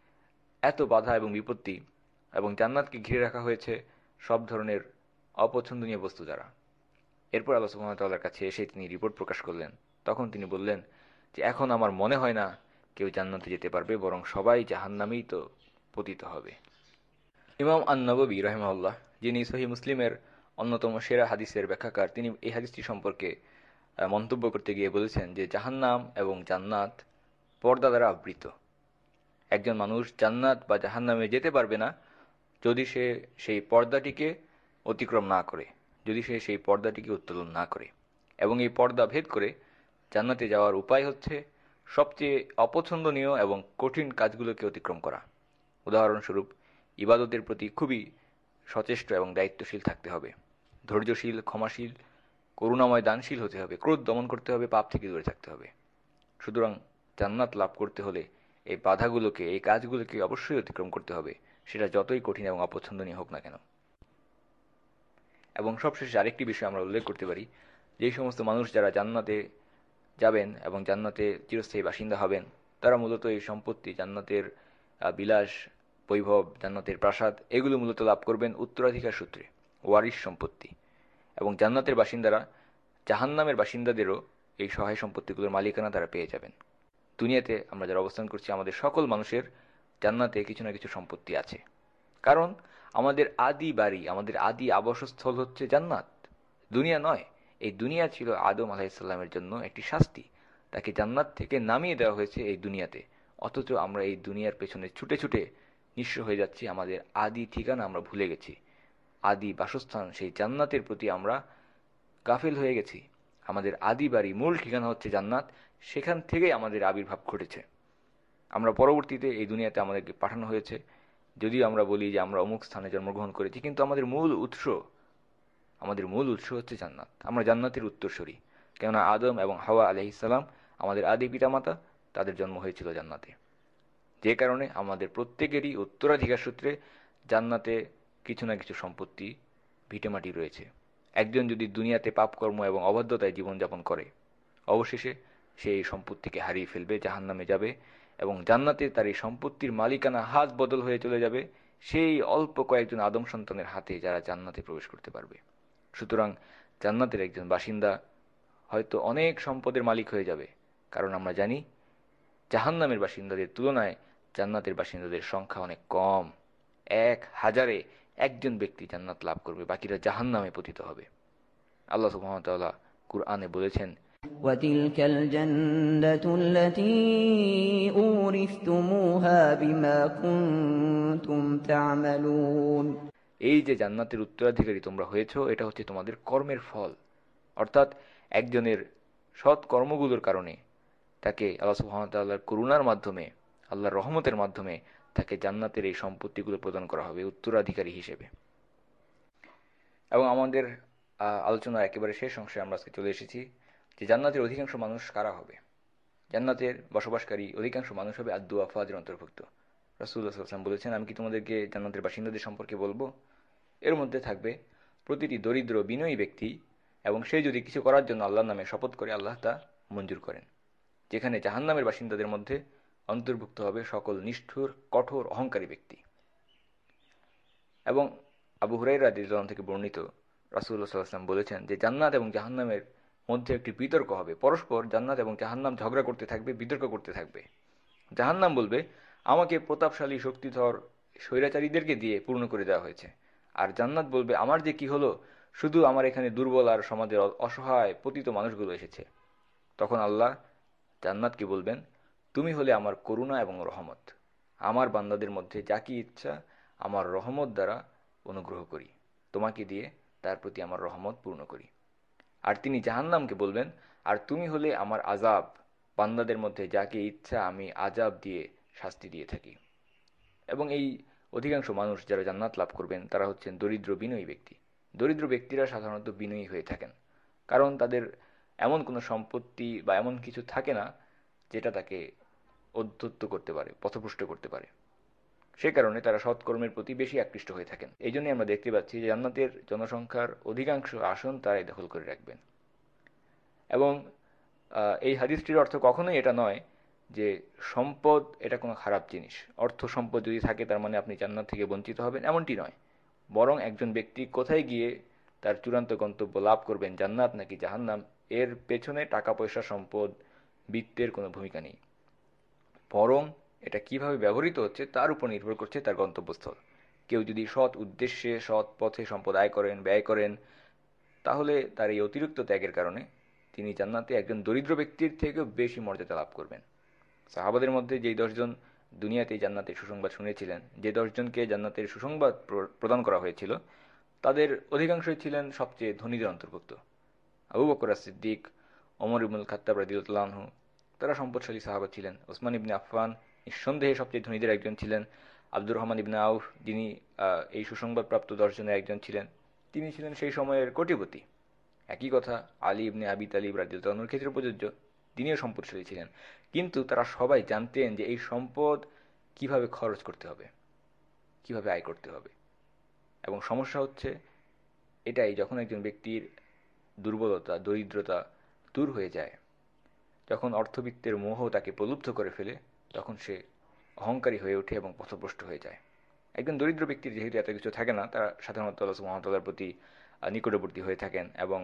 এত বাধা এবং বিপত্তি, এবং জান্নাতকে ঘিরে রাখা হয়েছে সব ধরনের অপছন্দনীয় বস্তু দ্বারা। এরপর আল্লাহ সুবহানাহু ওয়া তাআলার কাছে এসে তিনি রিপোর্ট প্রকাশ করলেন। তখন তিনি বললেন যে এখন আমার মনে হয় না কেউ জান্নাতে যেতে পারবে, বরং সবাই জাহান্নামেই তো পতিত হবে। ইমাম আন-নববী রাহিমাহুল্লাহ, যিনি সহিহ মুসলিমের অন্যতম সেরা হাদিসের ব্যাখ্যাকার, তিনি এই হাদিসটি সম্পর্কে মন্তব্য করতে গিয়ে বলেছেন যে জাহান্নাম এবং জান্নাত পর্দা দ্বারা আবৃত। একজন মানুষ জান্নাত বা জাহান্নামে যেতে পারবে না যদি সে সেই পর্দাটিকে অতিক্রম না করে, যদি সে সেই পর্দাটিকে উত্তোলন না করে। এবং এই পর্দা ভেদ করে জান্নাতে যাওয়ার উপায় হচ্ছে সবচেয়ে অপছন্দনীয় এবং কঠিন কাজগুলোকে অতিক্রম করা। উদাহরণস্বরূপ, ইবাদতের প্রতি খুবই সচেষ্ট এবং দায়িত্বশীল থাকতে হবে, ধৈর্যশীল, ক্ষমাশীল, করুণাময়, দানশীল হতে হবে, ক্রোধ দমন করতে হবে, পাপ থেকে দূরে থাকতে হবে। সুতরাং জান্নাত লাভ করতে হলে এই বাধাগুলোকে, এই কাজগুলোকে অবশ্যই অতিক্রম করতে হবে, সেটা যতই কঠিন এবং অপছন্দনীয় হোক না কেন। এবং সবশেষে আরেকটি বিষয় আমরা উল্লেখ করতে পারি, যেই সমস্ত মানুষ যারা জান্নাতে যাবেন এবং জান্নাতে চিরস্থায়ী বাসিন্দা হবেন, তারা মূলত এই সম্পত্তি, জান্নাতের বিলাস, বৈভব, জান্নাতের প্রাসাদ, এগুলো মূলত লাভ করবেন উত্তরাধিকার সূত্রে, ওয়ারিশ সম্পত্তি। এবং জান্নাতের বাসিন্দারা জাহান্নামের বাসিন্দাদেরও এই সহায় সম্পত্তিগুলোর মালিকানা তারা পেয়ে যাবেন। দুনিয়াতে আমরা যারা অবস্থান করছি, আমাদের সকল মানুষের জান্নাতে কিছু না কিছু সম্পত্তি আছে, কারণ আমাদের আদি বাড়ি, আমাদের আদি আবাসস্থল হচ্ছে জান্নাত, দুনিয়া নয়। এই দুনিয়া ছিল আদম আলাইহিস সালামের জন্য একটি শাস্তি, তাকে জান্নাত থেকে নামিয়ে দেওয়া হয়েছে এই দুনিয়াতে। অথচ আমরা এই দুনিয়ার পেছনে ছুটে ছুটে নিঃস্ব হয়ে যাচ্ছি, আমাদের আদি ঠিকানা আমরা ভুলে গেছি, আদি বাসস্থান সেই জান্নাতের প্রতি আমরা গাফিল হয়ে গেছি। আমাদের আদি বাড়ি, মূল ঠিকানা হচ্ছে জান্নাত। সেখান থেকেই আমাদের আবির্ভাব ঘটেছে। আমরা পরবর্তীতে এই দুনিয়াতে আমাদেরকে পাঠানো হয়েছে, যদিও আমরা বলি যে আমরা অমুক স্থানে জন্মগ্রহণ করেছি, কিন্তু আমাদের মূল উৎস হচ্ছে জান্নাত। আমরা জান্নাতের উত্তরসূরি, কেননা আদম এবং হাওয়া আলাইহিসসালাম আমাদের আদি পিতামাতা, তাদের জন্ম হয়েছিল জান্নাতে। যে কারণে আমাদের প্রত্যেকেরই উত্তরাধিকার সূত্রে জান্নাতে কিছু না কিছু সম্পত্তি, ভিটেমাটি রয়েছে। একজন যদি দুনিয়াতে পাপকর্ম এবং অবাধ্যতায় জীবনযাপন করে, অবশেষে সে এই সম্পত্তিকে হারিয়ে ফেলবে, জাহান্নামে যাবে, এবং জান্নাতে তার এই সম্পত্তির মালিকানা হাত বদল হয়ে চলে যাবে সেই অল্প কয়েকজন আদম সন্তানের হাতে, যারা জান্নাতে প্রবেশ করতে পারবে। সুতরাং জান্নাতের একজন বাসিন্দা হয়তো অনেক সম্পদের মালিক হয়ে যাবে, কারণ আমরা জানি জাহান্নামের বাসিন্দাদের তুলনায় জান্নাতের বাসিন্দাদের সংখ্যা অনেক কম। 1000-এ একজন ব্যক্তি জান্নাত লাভ করবে, বাকিরা জাহান্নামে পতিত হবে। আল্লাহ সুবহানাহু ওয়া তাআলা কুরআনে বলেছেন, وتلك الجنة التي أورثتموها بما كنتم تعملون। এই যে জান্নাতের উত্তরাধিকারী তোমরা হয়েছো, এটা হচ্ছে তোমাদের কর্মের ফল। অর্থাৎ একজনের সৎ কর্মগুলোর কারণে তাকে আল্লাহ সুবহানাহু ওয়া তাআলার করুণার মাধ্যমে, আল্লাহর রহমতের মাধ্যমে তাকে জান্নাতের এই সম্পত্তিগুলো প্রদান করা হবে উত্তরাধিকারী হিসেবে। এবং আমাদের আলোচনার একেবারে শেষ অংশে আমরা আজকে চলে এসেছি যে জান্নাতের অধিকাংশ মানুষ কারা হবে। জান্নাতের বসবাসকারী অধিকাংশ মানুষ হবে আদ-দুআফাদের অন্তর্ভুক্ত। রাসূলুল্লাহ সাল্লাল্লাহু আলাইহি ওয়াসাল্লাম বলেছেন, আমি কি তোমাদেরকে জান্নাতের বাসিন্দাদের সম্পর্কে বলবো? এর মধ্যে থাকবে প্রতিটি দরিদ্র বিনয়ী ব্যক্তি, এবং সে যদি কিছু করার জন্য আল্লাহর নামে শপথ করে, আল্লাহ তা মঞ্জুর করেন। যেখানে জাহান্নামের বাসিন্দাদের মধ্যে অন্তর্ভুক্ত হবে সকল নিষ্ঠুর, কঠোর, অহংকারী ব্যক্তি। এবং আবু হুরায়রা রাদিয়াল্লাহু আনহু থেকে বর্ণিত, রাসূলুল্লাহ সাল্লাল্লাহু আলাইহি ওয়াসাল্লাম বলেছেন যে জান্নাত এবং জাহান্নামের মধ্যে একটি বিতর্ক হবে। পরস্পর জান্নাত এবং জাহান্নাম ঝগড়া করতে থাকবে, বিতর্ক করতে থাকবে। জাহান্নাম বলবে, আমাকে প্রতাপশালী, শক্তিধর স্বৈরাচারীদেরকে দিয়ে পূর্ণ করে দেওয়া হয়েছে। আর জান্নাত বলবে, আমার যে কি হলো, শুধু আমার এখানে দুর্বল আর সমাজের অসহায় পতিত মানুষগুলো এসেছে। তখন আল্লাহ জান্নাতকে বলবেন, তুমি হলে আমার করুণা এবং রহমত। আমার বান্দাদের মধ্যে যাকে ইচ্ছা আমার রহমত দ্বারা অনুগ্রহ করি, তোমাকে দিয়ে তার প্রতি আমার রহমত পূর্ণ করি। আর তিনি জাহান্নামকে বলবেন, আর তুমি হলে আমার আযাব, বান্দাদের মধ্যে যাকে ইচ্ছা আমি আযাব দিয়ে শাস্তি দিয়ে থাকি। এবং এই অধিকাংশ মানুষ যারা জান্নাত লাভ করবেন তারা হচ্ছেন দরিদ্র বিনয়ী ব্যক্তি। দরিদ্র ব্যক্তিরা সাধারণত বিনয়ী হয়ে থাকেন, কারণ তাদের এমন কোনো সম্পত্তি বা এমন কিছু থাকে না যেটা তাকে উদ্ধত্ত করতে পারে, পথভ্রষ্ট করতে পারে। সে কারণে তারা সৎকর্মের প্রতি বেশি আকৃষ্ট হয়ে থাকেন। এই জন্যই আমরা দেখতে পাচ্ছি যে জান্নাতের জনসংখ্যার অধিকাংশ আসন তারাই দখল করে রাখবেন। এবং এই হাদিসটির অর্থ কখনোই এটা নয় যে সম্পদ এটা কোনো খারাপ জিনিস। অর্থ সম্পদ যদি থাকে তার মানে আপনি জান্নাত থেকে বঞ্চিত হবেন, এমনটি নয়। বরং একজন ব্যক্তি কোথায় গিয়ে তার চূড়ান্ত গন্তব্য লাভ করবেন, জান্নাত নাকি জাহান্নাম, এর পেছনে টাকা পয়সা, সম্পদ, বিত্তের কোনো ভূমিকা নেই। বরং এটা কিভাবে ব্যবহৃত হচ্ছে তার উপর নির্ভর করছে তার গন্তব্যস্থল। কেউ যদি সৎ উদ্দেশ্যে, সৎ পথে সম্পদ আয় করেন, ব্যয় করেন, তাহলে তার এই অতিরিক্ত ত্যাগের কারণে তিনি জান্নাতে একজন দরিদ্র ব্যক্তির থেকেও বেশি মর্যাদা লাভ করবেন। সাহাবাদের মধ্যে যেই 10 জন দুনিয়াতেই জান্নাতের সুসংবাদ শুনেছিলেন, যে 10 জনকে জান্নাতের সুসংবাদ প্রদান করা হয়েছিল, তাদের অধিকাংশই ছিলেন সবচেয়ে ধনীদের অন্তর্ভুক্ত। আবু বকর as-সিদ্দিক, ওমর ইবনুল খাত্তাব রাদিয়াল্লাহু আনহু, তারা সম্পদশালী সাহাবা ছিলেন। ওসমান ইবনে আফফান নিঃসন্দেহে সবচেয়ে ধনীদের একজন ছিলেন। আব্দুর রহমান ইবনে আউফ, যিনি এই সুসংবাদপ্রাপ্ত 10 জনের একজন ছিলেন, তিনি ছিলেন সেই সময়ের কোটিপতি। একই কথা আলী ইবনে আবি তালিব রাদিয়াল্লাহু আনহুর ক্ষেত্রে প্রযোজ্য, তিনিও সম্পদশালী ছিলেন। কিন্তু তারা সবাই জানতেন যে এই সম্পদ কিভাবে খরচ করতে হবে, কিভাবে আয় করতে হবে। এবং সমস্যা হচ্ছে এটাই, যখন একজন ব্যক্তির দুর্বলতা, দরিদ্রতা দূর হয়ে যায়, যখন অর্থবিত্তের মোহ তাকে প্রলুব্ধ করে ফেলে, তখন সে অহংকারী হয়ে ওঠে এবং পথভ্রষ্ট হয়ে যায়। একজন দরিদ্র ব্যক্তির যেহেতু এত কিছু থাকে না, তারা সাধারণত আল্লাহ সুবহানাহু ওয়া তাআলার প্রতি নিকটবর্তী হয়ে থাকেন। এবং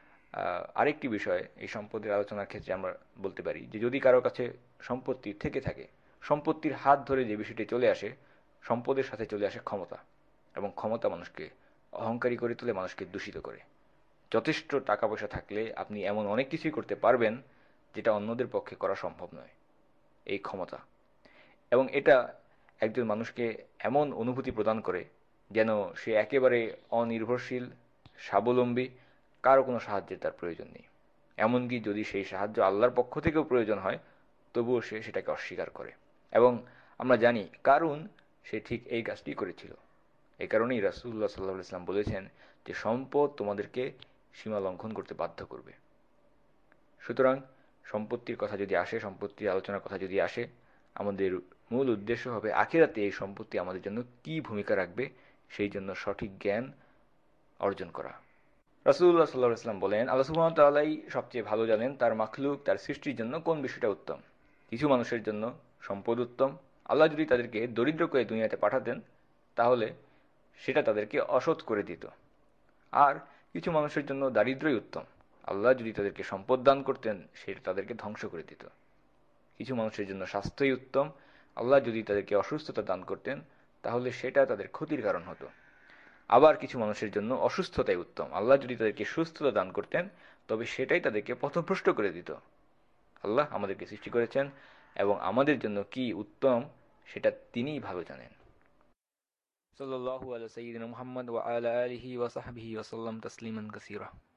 আরেকটি বিষয় এই সম্পদের আলোচনার ক্ষেত্রে আমরা বলতে পারি যে যদি কারো কাছে সম্পত্তি থেকে থাকে, সম্পত্তির হাত ধরে যে বিষয়টি চলে আসে, সম্পদের সাথে চলে আসে ক্ষমতা। এবং ক্ষমতা মানুষকে অহংকারী করে তোলে, মানুষকে দূষিত করে। যথেষ্ট টাকা পয়সা থাকলে আপনি এমন অনেক কিছুই করতে পারবেন যেটা অন্যদের পক্ষে করা সম্ভব নয়, এই ক্ষমতা। এবং এটা একজন মানুষকে এমন অনুভূতি প্রদান করে যেন সে একেবারে অনির্ভরশীল, স্বাবলম্বী, কারো কোনো সাহায্যের তার প্রয়োজন নেই। এমনকি যদি সেই সাহায্য আল্লাহর পক্ষ থেকেও প্রয়োজন হয় তবুও সে সেটাকে অস্বীকার করে। এবং আমরা জানি কারণ সে ঠিক এই কাজটি করেছিল। এই কারণেই রাসূলুল্লাহ সাল্লাল্লাহু আলাইহি ওয়াসাল্লাম বলেছেন যে সম্পদ তোমাদেরকে সীমা লঙ্ঘন করতে বাধ্য করবে। সুতরাং সম্পত্তির কথা যদি আসে, সম্পত্তির আলোচনার কথা যদি আসে, আমাদের মূল উদ্দেশ্য হবে আখিরাতে এই সম্পত্তি আমাদের জন্য কি ভূমিকা রাখবে সেই জন্য সঠিক জ্ঞান অর্জন করা। রাসূলুল্লাহ সাল্লাল্লাহু আলাইহি ওয়াসাল্লাম বলেন, আল্লাহ সুবহানাহু ওয়া তাআলাই সবচেয়ে ভালো জানেন তার মাখলুক, তার সৃষ্টির জন্য কোন বিষয়টা উত্তম। কিছু মানুষের জন্য সম্পদ উত্তম। আল্লাহ যদি তাদেরকে দরিদ্র করে দুনিয়াতে পাঠাতেন তাহলে সেটা তাদেরকে অসৎ করে দিত। আর কিছু মানুষের জন্য দারিদ্র্যই উত্তম। আল্লাহ যদি তাদেরকে সম্পদ দান করতেন সেটা তাদেরকে ধ্বংস করে দিত। কিছু মানুষের জন্য স্বাস্থ্যই উত্তম। আল্লাহ যদি তাদেরকে অসুস্থতা দান করতেন তাহলে সেটা তাদের ক্ষতির কারণ হতো। আবার কিছু মানুষের জন্য অসুস্থতাই উত্তম। আল্লাহ যদি তাদেরকে সুস্থতা দান করতেন তবে সেটাই তাদেরকে পথভ্রষ্ট করে দিত। আল্লাহ আমাদেরকে সৃষ্টি করেছেন এবং আমাদের জন্য কি উত্তম সেটা তিনিই ভালো জানেন। সাল্লাল্লাহু আলা সাইয়্যিদিনা মুহাম্মদ ওয়া আলা আলিহি ওয়া সাহবিহি ওয়া সাল্লাম তাসলিমান কাসীরা।